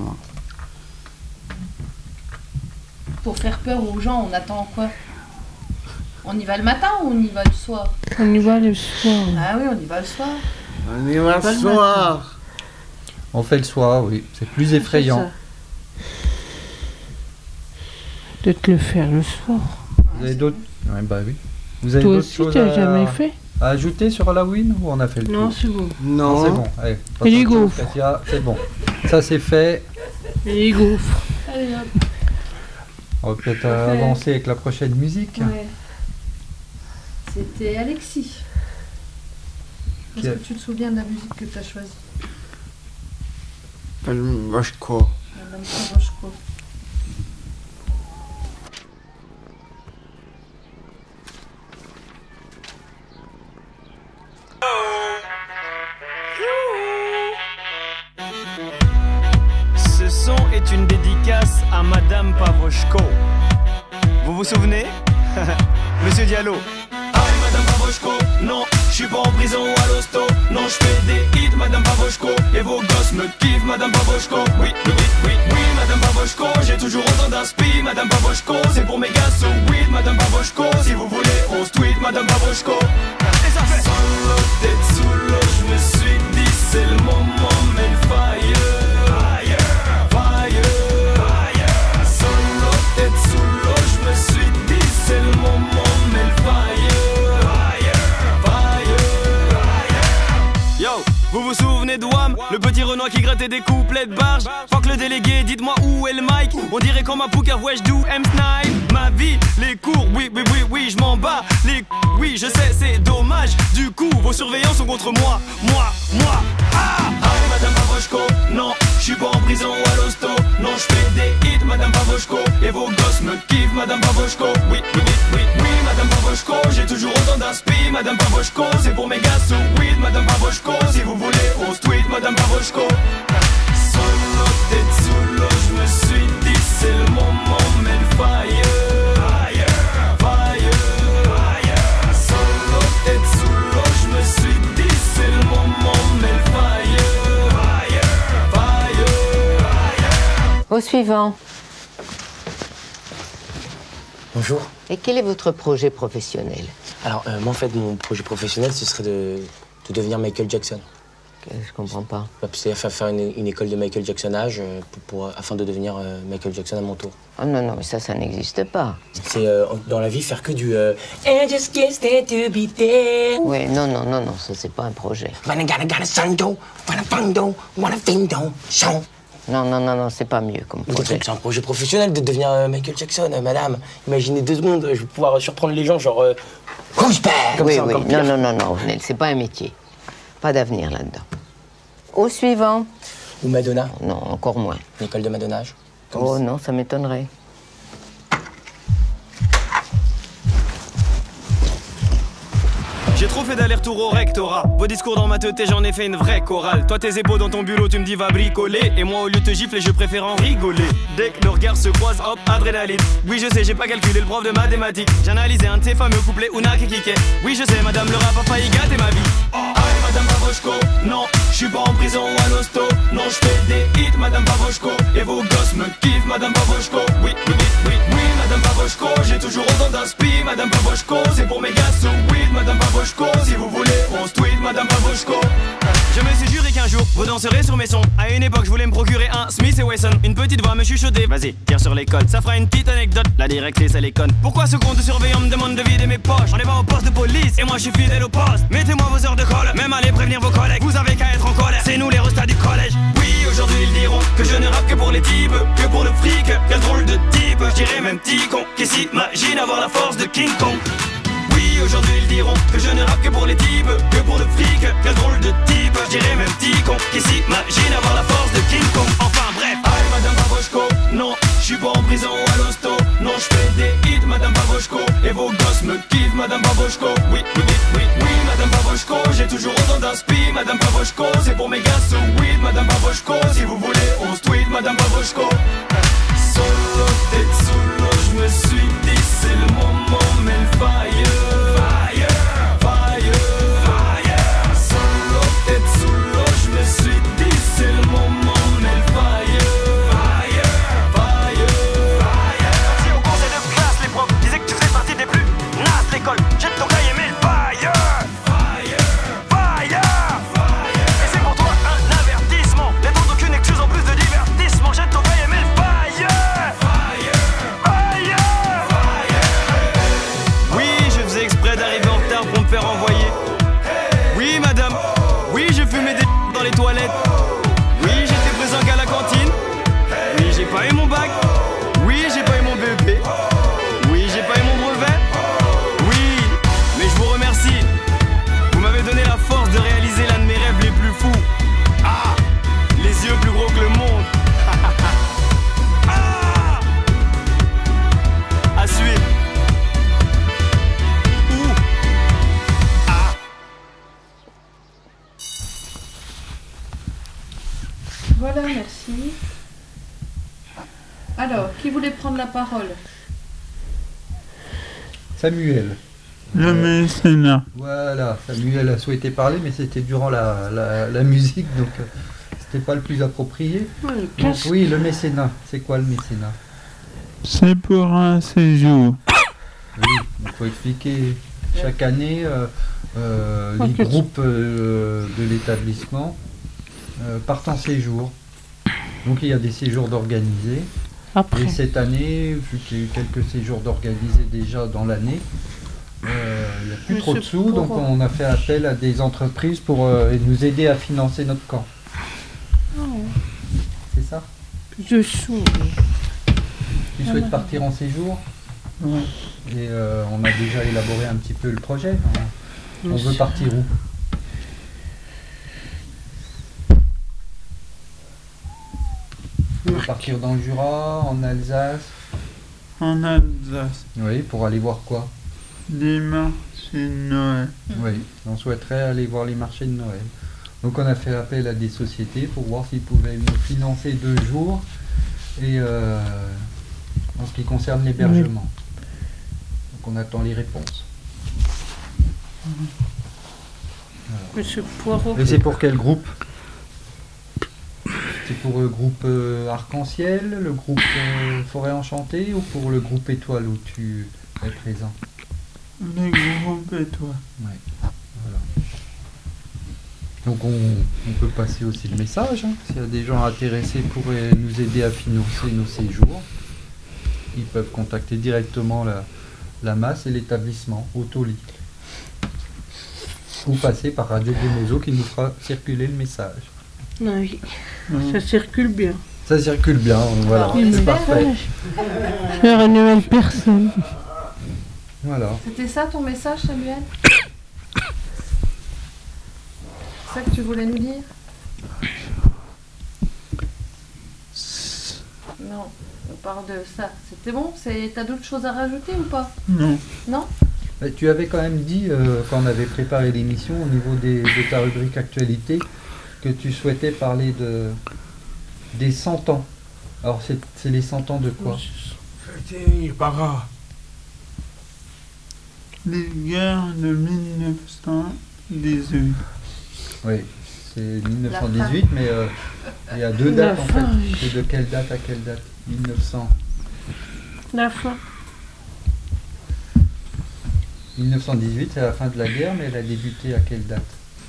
Pour faire peur aux gens, on attend quoi? On y va le matin ou on y va le soir? On y va le soir. Ah oui, on y va le soir. On y va Pas ce le soir. On fait le soir, oui. C'est plus effrayant. De te le faire le soir. Vous avez d'autres... Ouais, bah oui. Vous avez Toi d'autres aussi, choses t'as à... jamais fait? à ajouter sur Halloween ou on a fait le Non, tour? c'est bon. Non, c'est Non. bon. Allez, Et les autre chose, gaufres. Katia, c'est bon. Ça c'est fait. Les gaufres. Allez hop. On va peut-être Parfait. avancer avec la prochaine musique. Ouais. C'était Alexis. Est-ce Qui a- que tu te souviens de la musique que tu as choisie? Madame Boschko. Madame Soroshko. Pavoshko. Vous vous souvenez? Monsieur Diallo. Aïe Madame Pavoshko, non, je suis pas en prison ou à l'hosto. Non, je fais des hits Madame Pavoshko. Et vos gosses me kiffent Madame Pavoshko. Oui, oui, oui, oui, oui Madame Pavoshko. J'ai toujours autant d'inspi Madame Pavoshko. C'est pour mes gars so weed Madame Pavoshko. Si vous voulez on se tweet Madame Pavoshko. Et ça fait solo, tête sous l'eau, je me suis dit c'est le moment mais le fire. Fire, fire, fire. Solo, tête sous l'eau, je me suis dit c'est le moment mais le fire. Fire, fire, fire. Yo, vous vous souvenez de Wham, le petit Renoir qui grattait des couplets de barge. Fuck le délégué, dites-moi où est le mic. On dirait quand ma pouca wesh do M-Snipe. Ma vie, les cours, oui, oui, oui, oui, je m'en bats. Les c***, oui, je sais, c'est dommage. Du coup, vos surveillants sont contre moi. Moi, moi, ah Aïe, Madame Pavoshko, non, je suis pas en prison ou à l'hosto. Non, je fais des hits, Madame Pavoshko. Et vos gosses me kiffent, Madame Pavoshko. Oui, oui, oui, oui, oui, Madame Pavoshko. J'ai toujours autant d'inspi, Madame Pavoshko. C'est pour mes gars so weed, Madame Pavoshko. Si vous voulez, on se tweet, Madame Pavoshko. Solo, tête sous l'eau, je me suis dit c'est le moment, mais le fire. Fire, fire, fire. Solo, tête sous l'eau, je me suis dit c'est le moment, mais le fire. Fire, fire, fire. Au suivant. Bonjour. Et quel est votre projet professionnel? Alors, euh, moi, en fait, mon projet professionnel, ce serait de, de devenir Michael Jackson. Je comprends pas. C'est-à-dire faire une, une école de Michael Jackson âge pour, pour, afin de devenir euh, Michael Jackson à mon tour. Oh non, non, mais ça, ça n'existe pas. C'est euh, dans la vie faire que du... Euh, And just kiss it to be there. Oui, non, non, non, non, ça, c'est pas un projet. Non, non, non, non, c'est pas mieux comme projet. C'est un projet professionnel de devenir euh, Michael Jackson, euh, madame. Imaginez deux secondes, je vais pouvoir surprendre les gens, genre... Euh, Who's back comme oui, ça, oui, comme non, non, non, non, c'est pas un métier. Pas d'avenir là-dedans. Au suivant. Ou Madonna. Non, encore moins. L'école de Madonnage. Oh non, ça m'étonnerait. J'ai trop fait d'aller-retour au rectorat. Vos discours dans ma tête, j'en ai fait une vraie chorale. Toi, tes épaules dans ton bulot, tu me dis va bricoler. Et moi, au lieu de te gifler, je préfère en rigoler. Dès que nos regards se croisent, hop, adrénaline. Oui, je sais, j'ai pas calculé le prof de mathématiques. J'ai analysé un de tes fameux couplets Ouna qui kickait. Oui, je sais, madame, le rap a failli gâter ma vie. Aïe, madame Pavoshko, non, je suis pas en prison ou à l'hosto. Non, je fais des hits, madame Pavoshko. Et vos gosses me kiffent, madame Pavoshko. Oui, oui, oui, oui, oui, madame Pavoshko. J'ai toujours autant d'inspi, madame Pavoshko. C'est pour mes gars so weed, madame Pavoshko. Si vous voulez, on se tweet, madame Pavoshko. Je me suis juré qu'un jour, vous danserez sur mes sons. À une époque, je voulais me procurer un Smith et Wesson. Une petite voix me chuchotait, vas-y, tire sur les codes. Ça fera une petite anecdote, la directrice elle est conne. Pourquoi ce compte surveillant me demande de vider mes poches? On est pas au poste de police, et moi je suis fidèle au poste. Mettez-moi vos heures de colle, même allez prévenir vos collègues. Vous avez qu'à être en colère, c'est nous les restats du collège. Oui, aujourd'hui ils diront que je ne rappe que pour les types, que pour le fric. Quel drôle de type, je dirais même petit con, qui s'imagine avoir la force de King Kong. Oui, aujourd'hui ils diront que je ne rappe que pour les types, que pour le fric. Quel drôle de type, je dirais même petit con, qui s'imagine avoir la force de King Kong. Enfin bref. Aïe, madame Pavoshko, non, je suis pas en prison ou à l'hosto. Non, je fais des hits, madame Pavoshko. Et vos gosses me kiffent, madame Pavoshko. Oui, oui, oui, oui, oui, madame Pavoshko. J'ai toujours autant d'inspi, madame Pavoshko. C'est pour mes gars so weed, madame Pavoshko. Si vous voulez, on se tweet, madame Pavoshko. Solo, tête sous l'eau, je me suis dit c'est le moment, mais le fire. Fire, fire, fire. Solo, tête sous l'eau, je me suis dit c'est le moment, mais le fire. Fire, fire, fire. Si au conseil de classe, les profs disaient que tu faisais partie des plus nazes de l'école. Jette ton cahier, mais le fire. Fire, fire, fire. Et c'est pour toi un avertissement. Les temps d'aucune excuse en plus de divertissement. Jette ton cahier, mais le fire. qui voulait prendre la parole? Samuel. Le mécénat. Voilà, Samuel a souhaité parler, mais c'était durant la, la, la musique, donc euh, c'était pas le plus approprié. Ouais, le Donc, casque. oui, le mécénat. C'est quoi le mécénat? C'est pour un séjour. Oui, il faut expliquer. Chaque année, euh, euh, les Ok. groupes euh, de l'établissement euh, partent en séjour. Donc il y a des séjours d'organisés. Après. Et cette année, vu qu'il y a eu quelques séjours d'organisés déjà dans l'année, euh, il n'y a plus Mais trop de c'est sous, pour- donc on a fait appel à des entreprises pour euh, nous aider à financer notre camp. Oh, C'est ça? plus de sous. Tu Ah, souhaites non. partir en séjour? Ouais. Et euh, on a déjà élaboré un petit peu le projet. On, on veut Monsieur. partir où? On veut partir dans le Jura, en Alsace? En Alsace. Oui, pour aller voir quoi? Les marchés de Noël. Oui, on souhaiterait aller voir les marchés de Noël. Donc on a fait appel à des sociétés pour voir s'ils pouvaient nous financer deux jours et euh, en ce qui concerne l'hébergement. Donc on attend les réponses. Monsieur Poirot. Et c'est pour quel groupe? C'est pour le groupe euh, Arc-en-Ciel, le groupe euh, Forêt Enchantée ou pour le groupe Étoile où tu es présent? Les groupes étoiles. Ouais. Voilà. Donc on, on peut passer aussi le message, hein. S'il y a des gens intéressés pour euh, nous aider à financer nos séjours, ils peuvent contacter directement la, la masse et l'établissement Autolit. Ou passer par Radio Gemozo qui nous fera circuler le message. Oui, Ouais. ça circule bien. Ça circule bien, voilà, Oui, c'est mais- parfait. Faire une nouvelle personne. Voilà. C'était ça ton message, Samuel? C'est ça que tu voulais nous dire? Non, on parle de ça. C'était bon? C'est- T'as d'autres choses à rajouter ou pas? Non. Non? Mais tu avais quand même dit, euh, quand on avait préparé l'émission, au niveau des, de ta rubrique actualité, que tu souhaitais parler de des cent ans. Alors c'est c'est les cent ans de quoi? C'était pas grave. Les guerres de mille neuf cent dix-huit. Oui, c'est mille neuf cent dix-huit, mais euh, il y a deux La dates en fin, fait. oui. C'est de quelle date à quelle date? mille neuf cents. La fin. mille neuf cent dix-huit, c'est la fin de la guerre, mais elle a débuté à quelle date?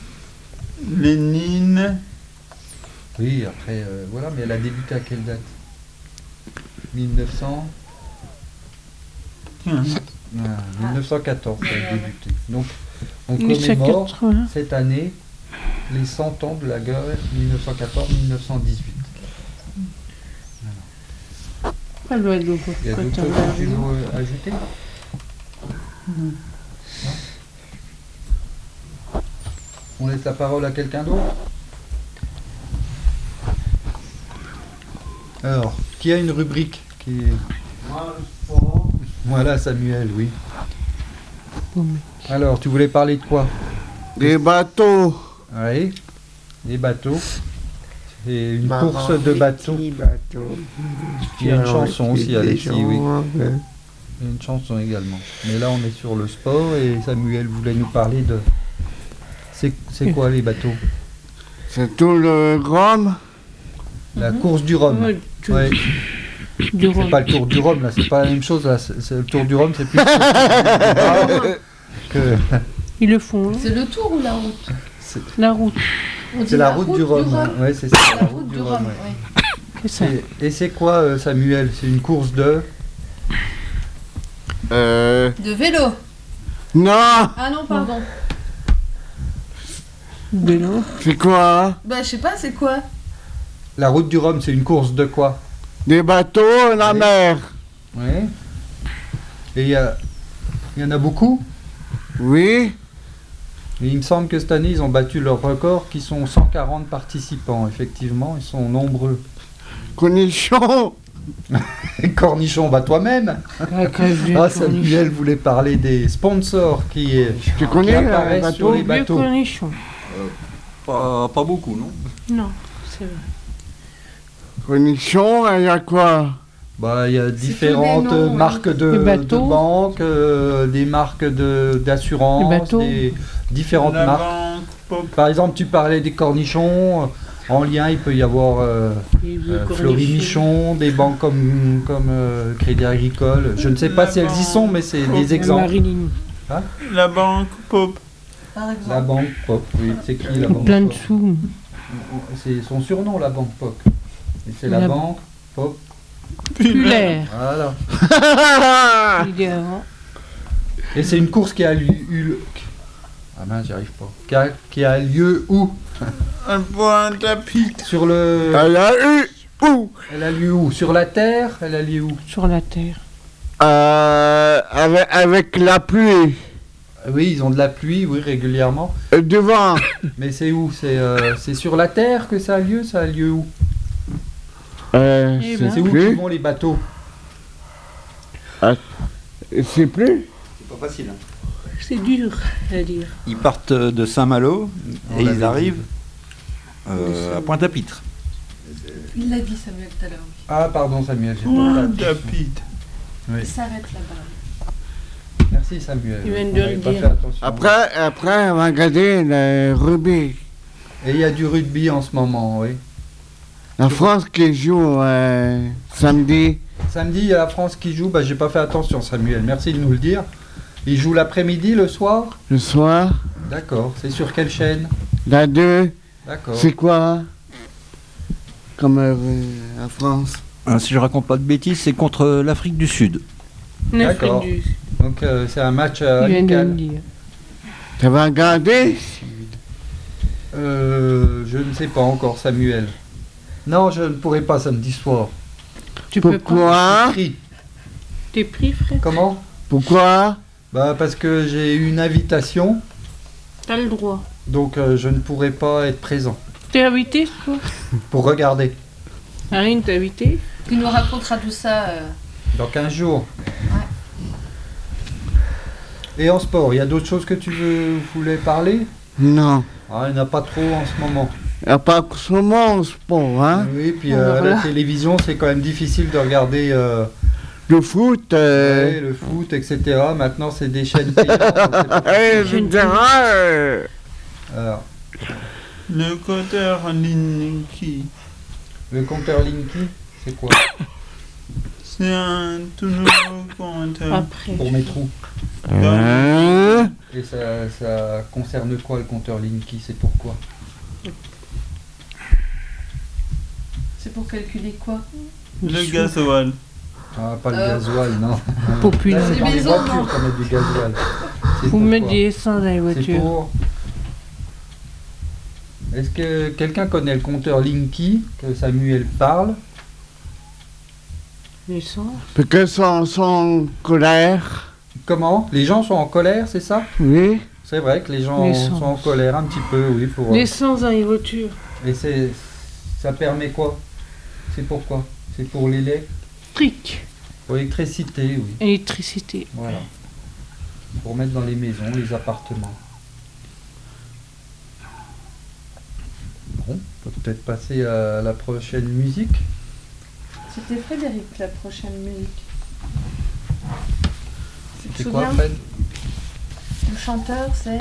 Lénine. Oui, après, euh, voilà, mais elle a débuté à quelle date? mille neuf cents. quinze. Ah, mille neuf cent quatorze, ça a débuté. Donc, on mille neuf cent commémore quatre-vingts. cette année les cent ans de la guerre mille neuf cent quatorze mille neuf cent dix-huit. Elle doit être donc Il y a d'autres choses que tu veux euh, ajouter? Non. On laisse la parole à quelqu'un d'autre? Alors, qui a une rubrique qui est... Voilà, Samuel, oui. Alors, tu voulais parler de quoi? Des bateaux. Oui, des bateaux. C'est une Maman, course de les bateaux. petits bateaux. Il y a une chanson aussi, Des Alexis, oui. gens, euh, Il y a une chanson également. Mais là, on est sur le sport et Samuel voulait nous parler de... C'est c'est quoi les bateaux? C'est tout le Rhum. La course du Rhum. Ouais, tout- Ouais. du C'est Rhum. pas le tour du Rhum, là, c'est pas la même chose. Là. C'est- c'est le tour du Rhum, c'est plus que... Ils le font, hein. C'est le tour ou la route? C'est La route. On dit c'est la route du Rhum. hein. Ouais, c'est ça, La route du Rhum, ouais. oui. C'est ça. Et, et c'est quoi, euh, Samuel? C'est une course de... Euh. De vélo. Non. Ah non, pardon. Vélo. C'est quoi? Hein? Bah, je sais pas, c'est quoi? La route du Rhum, c'est une course de quoi? Des bateaux, la Oui. mer. Oui. Et il y, a- il y en a beaucoup? Oui. Et il me semble que cette année, ils ont battu leur record, qui sont cent quarante participants. Effectivement, ils sont nombreux. Cornichon. Cornichon, bah toi-même. Ah, quand vieux Ah, cornichon. Samuel voulait parler des sponsors qui, Tu qui connais un apparaissent sur bateau? les Vieux bateaux. cornichon. Pas, pas beaucoup, non? Non, c'est vrai. Cornichon, il y a quoi? Bah, il y a tous différentes des noms, ouais. marques de, Les de bateaux. banques, euh, des marques de, d'assurance, Les bateaux. des différentes La marques. banque, pop. Par exemple, tu parlais des cornichons. En lien, il peut y avoir euh, Les euh, cornichons. Fleury-Michon, des banques comme, comme euh, Crédit Agricole. Je ne sais pas La si elles y sont, mais c'est des exemples. Marilyn. La banque pop. Par exemple. La banque Pop, oui. C'est qui la banque Plein de Pop? sous. C'est son surnom, la banque Pop. Et c'est la, La- banque Pop. Populaire. Voilà. Évidemment. Et c'est une course qui a lieu. eu- Ah mince, j'y arrive pas. Qui a, qui a lieu où? Un point tapis. Sur le. Elle a eu où? Elle a lieu où? Sur la terre? Elle a lieu où? Sur la terre. Euh, avec, avec la pluie. Oui, ils ont de la pluie, oui, régulièrement. Euh, devant. Mais c'est où? C'est euh, c'est sur la terre que ça a lieu? Ça a lieu où? Euh, Eh c'est ben. C'est où qui plus. vont les bateaux? C'est plus. C'est pas facile. Hein. C'est dur à dire. Ils partent de Saint-Malo On et l'avait ils dit. arrivent euh, à Pointe-à-Pitre. Il l'a dit Samuel tout à l'heure. Ah, pardon, Samuel. j'ai pas Point fait. tapis. Oui. Il s'arrête là-bas. Merci, Samuel. Il vient de On le avait pas dire. fait attention. Après, après, on va regarder le rugby. Et il y a du rugby en ce moment, oui. La France qui joue euh, samedi. Samedi, il y a la France qui joue. Bah, j'ai pas fait attention, Samuel. Merci de nous le dire. Ils jouent l'après-midi, le soir? Le soir. D'accord. C'est sur quelle chaîne? La deux. D'accord. C'est quoi? Comme euh, la France. Euh, si je raconte pas de bêtises, c'est contre l'Afrique du Sud. D'accord. L'Afrique du Sud. Donc euh, c'est un match euh, Il vient de le amical. dire. Tu vas regarder? Euh, je ne sais pas encore, Samuel. Non, je ne pourrai pas samedi soir. Tu peux pas. Pourquoi? Pris. T'es pris, frère. Comment? Pourquoi? Bah parce que j'ai eu une invitation, T'as le droit. donc euh, je ne pourrai pas être présent T'es invité, toi? pour regarder. Arine, t'es invité? Tu nous raconteras tout ça. euh, Dans quinze jours. Et en sport, il y a d'autres choses que tu veux, voulais parler? Non. Ah, il n'y en a pas trop en ce moment. Il n'y a pas que ce moment au sport, hein? Oui, puis Alors euh, à la là. télévision, c'est quand même difficile de regarder euh, Le foot, euh... ouais, le foot, et cetera. Maintenant, c'est des chaînes payantes. donc c'est pas eh, possible. je dirais, euh, Alors, Le compteur Linky. le compteur Linky, c'est quoi? C'est un tout nouveau compteur. Après. Pour mes trous. hein? Et ça, ça concerne quoi le compteur Linky? C'est pourquoi? C'est pour calculer quoi? Le gasoil. Ah, pas le Euh. gasoil, non. Populaire. Là, c'est dans Les les maisons, voitures non. qu'on met du gasoil. C'est Vous mettez pourquoi? des essence dans les C'est voitures. pour... Est-ce que quelqu'un connaît le compteur Linky que Samuel parle? L'essence. Parce que sont, sont en colère. Comment? Les gens sont en colère, c'est ça? Oui. C'est vrai que les gens L'essence. sont en colère un petit peu, oui. Pour, euh, L'essence dans les voitures. Et c'est, ça permet quoi? C'est pourquoi? C'est pour l'élec- Fric. pour l'électricité, oui. Électricité. Voilà. Pour mettre dans les maisons, les appartements. Bon, on peut peut-être passer à la prochaine musique. C'était Frédéric, la prochaine musique. Tu te C'est quoi, souviens? Fred? Le chanteur, c'est.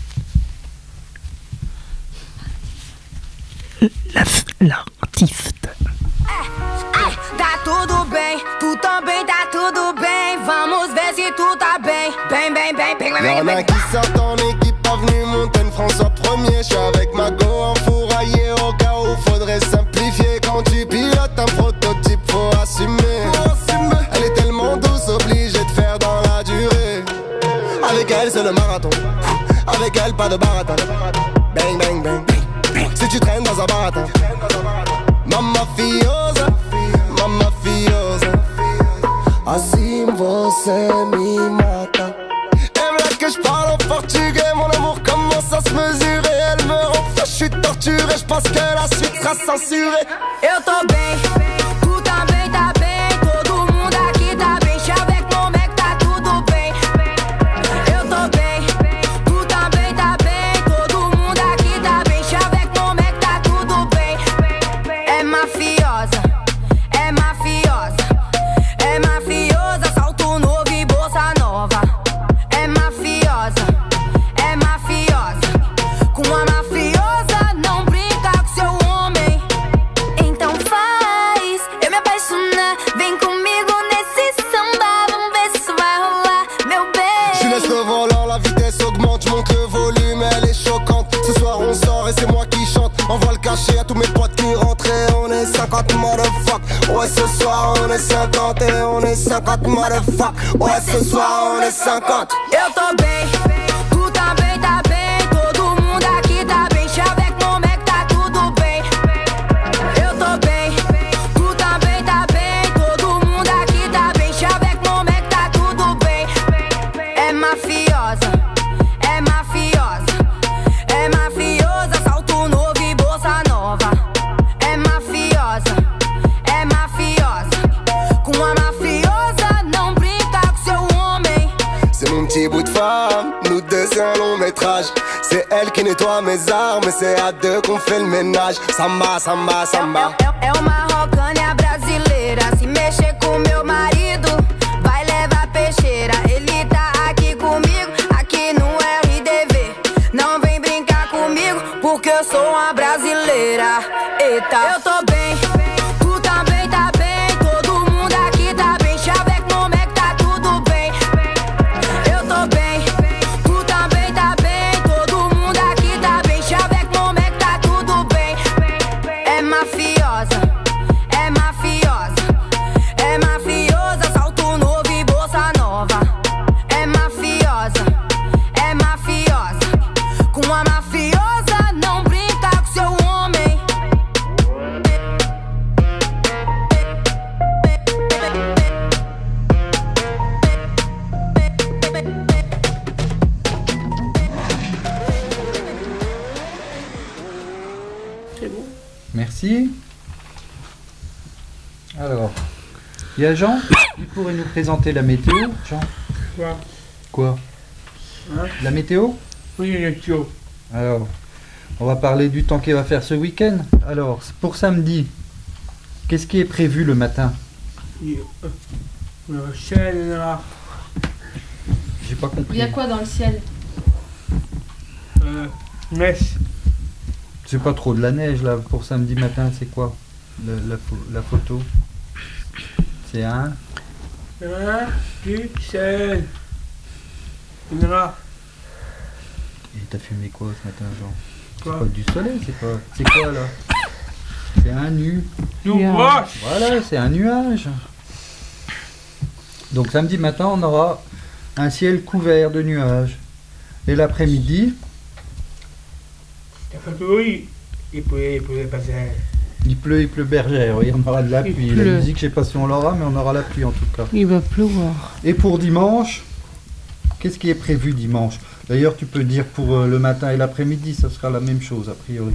L'artiste. Tá tudo bem, tu também tá tudo bem. Vamos ver se tu tá bem. Bem, bem, bem, bem, bem, Y'en bem, a bem. qui sortent en équipe, avenue Montaigne, François premier. Je suis avec ma go enfouraillé au cas où faudrait simplifier. Quand tu pilotes un prototype, faut assumer. Elle est tellement douce, obligée de faire dans la durée. Avec elle, c'est le marathon. Avec elle, pas de baratin. Bang, bang, bang. Si tu traînes dans un baratin. Mamma fiosa, mamma fiosa. Assim você me mata. Elle veut que je parle en portugais, mon amour commence à se mesurer. Elle me rend fou, je suis torturé, je pense que la suite sera censurée. Eu tô bem, tu também tá bem. Todo mundo aqui tá bem. Chá avec mon mec, tá tudo bem. Eu tô bem, tu também tá bem. Todo mundo aqui tá bem. Chá avec mon mec, tá tudo bem. É mafiosa, é mafiosa. Ouais, ce soir on est cinquante et on est cinquante motherfuck. Ouais, ce soir on est cinquante. Eu tô bem, tu também tá bem. Todo mundo aqui tá bem. Avec mon mec, tá tudo bem. Eu tô bem, tu também tá bem. Todo mundo aqui tá bem. Avec mon mec, tá tudo bem. É mafiosa, é mafiosa, é mafiosa. Salto novo e bolsa nova. É mafiosa, é mafiosa. Com a mafiosa, não brinca com seu homem. C'est mon petit bout de femme, nous deux c'est un long métrage. C'est elle qui nettoie mes armes, c'est à deux qu'on fait le ménage. Samba, samba, samba. É, é uma rocânia brasileira. Se mexer com meu marido, vai levar peixeira. Ele tá aqui comigo, aqui no R D V. Não vem brincar comigo, porque eu sou uma brasileira. Eita, eu tô bem, tu também tá bem. Todo mundo aqui tá bem. Avec mon mec, tá tudo bem. Eu tô bem, tu também tá bem. Todo mundo aqui tá bem. Avec mon mec, tá tudo bem. É mafiosa, é mafiosa, é mafiosa. Salto novo e bolsa nova. É mafiosa, é mafiosa. Com a mafiosa, não brinca com seu homem. Merci. Alors, il y a Jean qui pourrait nous présenter la météo. Jean, Quoi quoi Hein La météo Oui, la météo. Alors, on va parler du temps qu'il va faire ce week-end. Alors, pour samedi, qu'est-ce qui est prévu le matin? Il- euh, Le ciel là. J'ai pas Il y compris. a quoi dans le ciel? Euh, messe. C'est pas trop de la neige là pour samedi matin, c'est quoi Le- la, pho- la photo? C'est un. Un, du ciel. Là. Et t'as fumé quoi ce matin, Jean? C'est Quoi pas du soleil, c'est quoi? C'est quoi là? C'est un nu. Nous proche. Voilà, c'est un nuage. Donc samedi matin, on aura un ciel couvert de nuages. Et l'après-midi, La photo, oui. Il pouvait, il pouvait passer. il pleut, il pleut bergère. Oui, on aura de la Il pluie. La pleut. musique, je sais pas si on l'aura, mais on aura la pluie en tout cas. Il va pleuvoir. Et pour dimanche, qu'est-ce qui est prévu dimanche? D'ailleurs, tu peux dire pour euh, le matin et l'après-midi, ça sera la même chose a priori.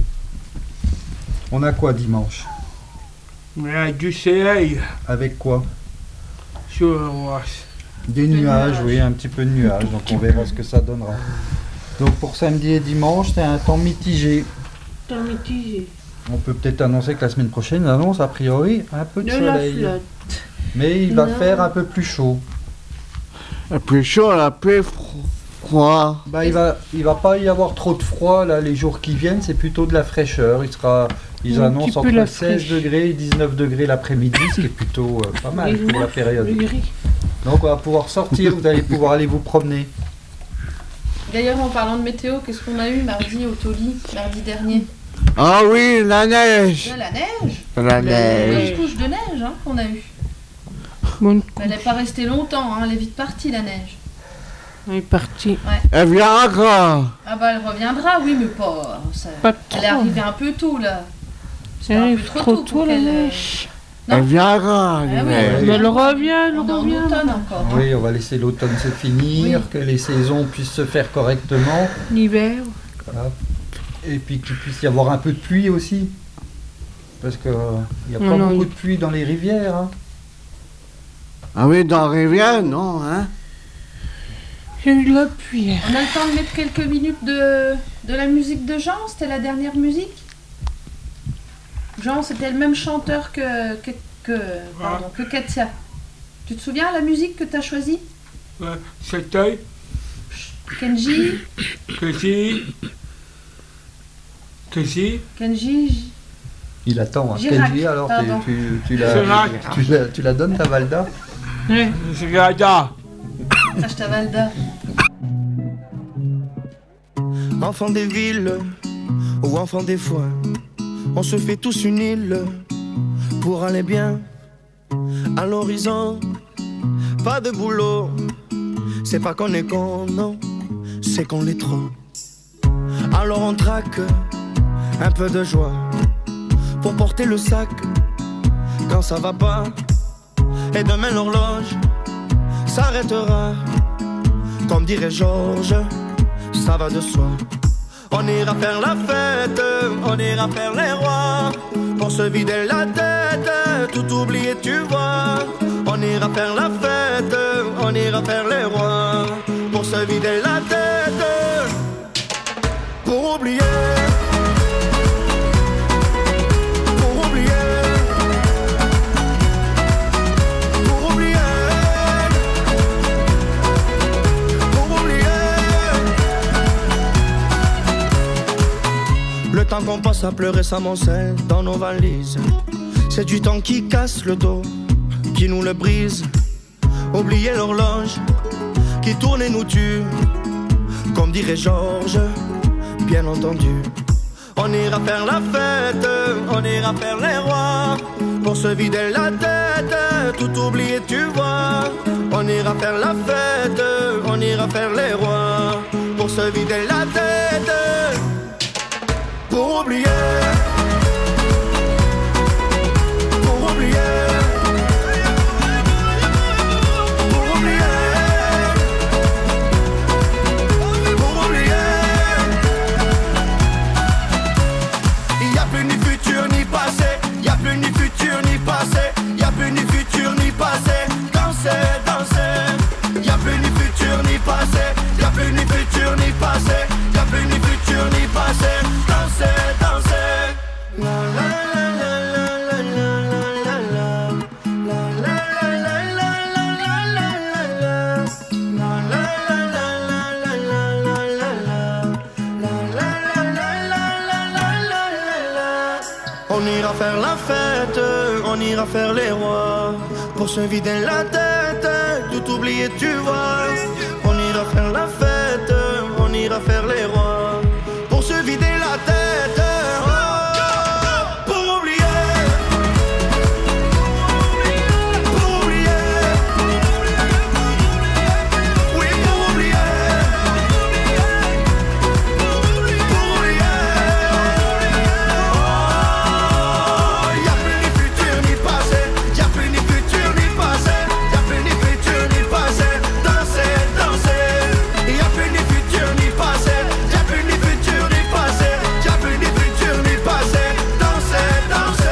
On a quoi dimanche? Mais là, du soleil Avec quoi? sur le roche. Des nuages, oui, un petit peu de nuages. Donc on verra ce que ça donnera. Donc pour samedi et dimanche, c'est un temps mitigé. Temps mitigé. On peut peut-être annoncer que la semaine prochaine, on annonce a priori un peu de De la soleil. flotte. Mais il va Non. faire un peu plus chaud. Un peu chaud, un peu fro- froid. Bah, il va, il va pas y avoir trop de froid là les jours qui viennent, c'est plutôt de la fraîcheur. Il sera, ils Un annoncent petit peu entre la seize fraîche. degrés et dix-neuf degrés l'après-midi, ce qui est plutôt euh, pas mal pour la période. Le gris. Donc on va pouvoir sortir, vous allez pouvoir aller vous promener. D'ailleurs, en parlant de météo, qu'est-ce qu'on a eu mardi au Toli, mardi dernier? Ah oui, la neige. De la neige. La Une neige. couche de neige hein, qu'on a eu. Bonne Elle n'est pas restée longtemps, hein, elle est vite partie la neige. Elle est partie. Ouais. Elle vient encore. Ah bah elle reviendra, oui, mais pas. ça- Pas Elle est trop. arrivée un peu tôt là. C'est Elle un arrive peu trop trop tôt tôt, pour la qu'elle. euh, neige. Elle vient encore, la Ah oui, neige. Mais elle revient, elle On est en revient. automne encore. hein. Oui, on va laisser l'automne se finir, Oui. que les saisons puissent se faire correctement. L'hiver. Voilà. Et puis qu'il puisse y avoir un peu de pluie aussi. Parce qu'il n'y a pas Non, non, beaucoup il- de pluie dans les rivières. hein. Ah oui, dans la rivière, non, hein. J'ai eu de la pluie. On a le temps de mettre quelques minutes de, de la musique de Jean, c'était la dernière musique. Jean, c'était le même chanteur que, que, que, pardon, que Katia. Tu te souviens la musique que tu as choisie? Ouais, c'était Kenji que si. Que si. Kenji J- Il attend. Hein. Girac, Kenji, alors pardon. tu, tu, tu, la, Girac. tu, la, tu la donnes ta Valda? Ouais. C'est Gada. Ashtavalda. Enfant des villes ou enfant des foins, on se fait tous une île pour aller bien à l'horizon. Pas de boulot, c'est pas qu'on est con, non, c'est qu'on l'est trop. Alors on traque un peu de joie pour porter le sac quand ça va pas. Et demain l'horloge s'arrêtera. Comme dirait Georges, ça va de soi. On ira faire la fête, on ira faire les rois, pour se vider la tête, tout oublier tu vois. On ira faire la fête, on ira faire les rois, pour se vider la tête, pour oublier. Le temps qu'on passe à pleurer s'amoncelle dans nos valises. C'est du temps qui casse le dos, qui nous le brise. Oublier l'horloge qui tourne et nous tue. Comme dirait Georges, bien entendu. On ira faire la fête, on ira faire les rois, pour se vider la tête, tout oublier tu vois. On ira faire la fête, on ira faire les rois, pour se vider la tête, pour oublier, pour oublier, pour oublier, pour oublier. Il n'y a plus ni futur ni passé, il n'y a plus ni futur ni passé, il n'y a plus ni futur ni passé. Danser, danser, il n'y a plus ni futur ni passé, il n'y a plus ni futur ni passé, il n'y a plus ni futur ni passé. Danser, danser. La la la la la la la la la la. On ira faire la fête, on ira faire les rois, pour se vider la tête, tout oublier tu vois. On ira faire la fête, on ira faire les rois, pour se vider la tête, oh, pour oublier, pour oublier, oui pour oublier, pour oublier. Oh, y a plus ni futur ni passé, y a plus ni futur ni passé, y a plus ni futur ni passé. Danser, danser, y a plus ni futur ni passé, y a plus ni futur ni passé, y a plus ni futur ni passé. Danser, danser.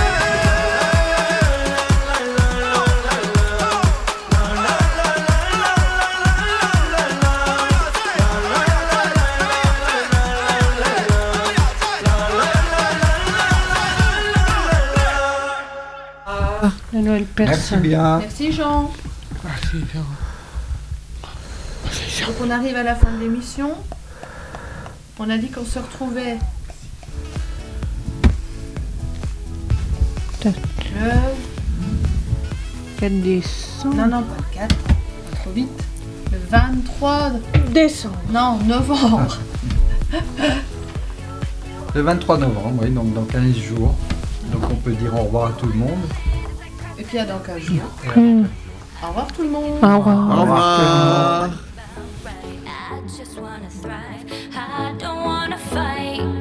La Noël personne. Merci bien. Merci Jean. Merci, Jean. Donc on arrive à la fin de l'émission. On a dit qu'on se retrouvait le quatre décembre. Non, non, pas le quatre. Pas trop vite. Le vingt-trois décembre. Non, novembre. Le vingt-trois novembre, oui, donc dans quinze jours. Donc on peut dire au revoir à tout le monde. Et puis à dans quinze jours. Mm. Au revoir tout le monde. Au revoir. Au revoir. I just wanna thrive. I don't wanna fight.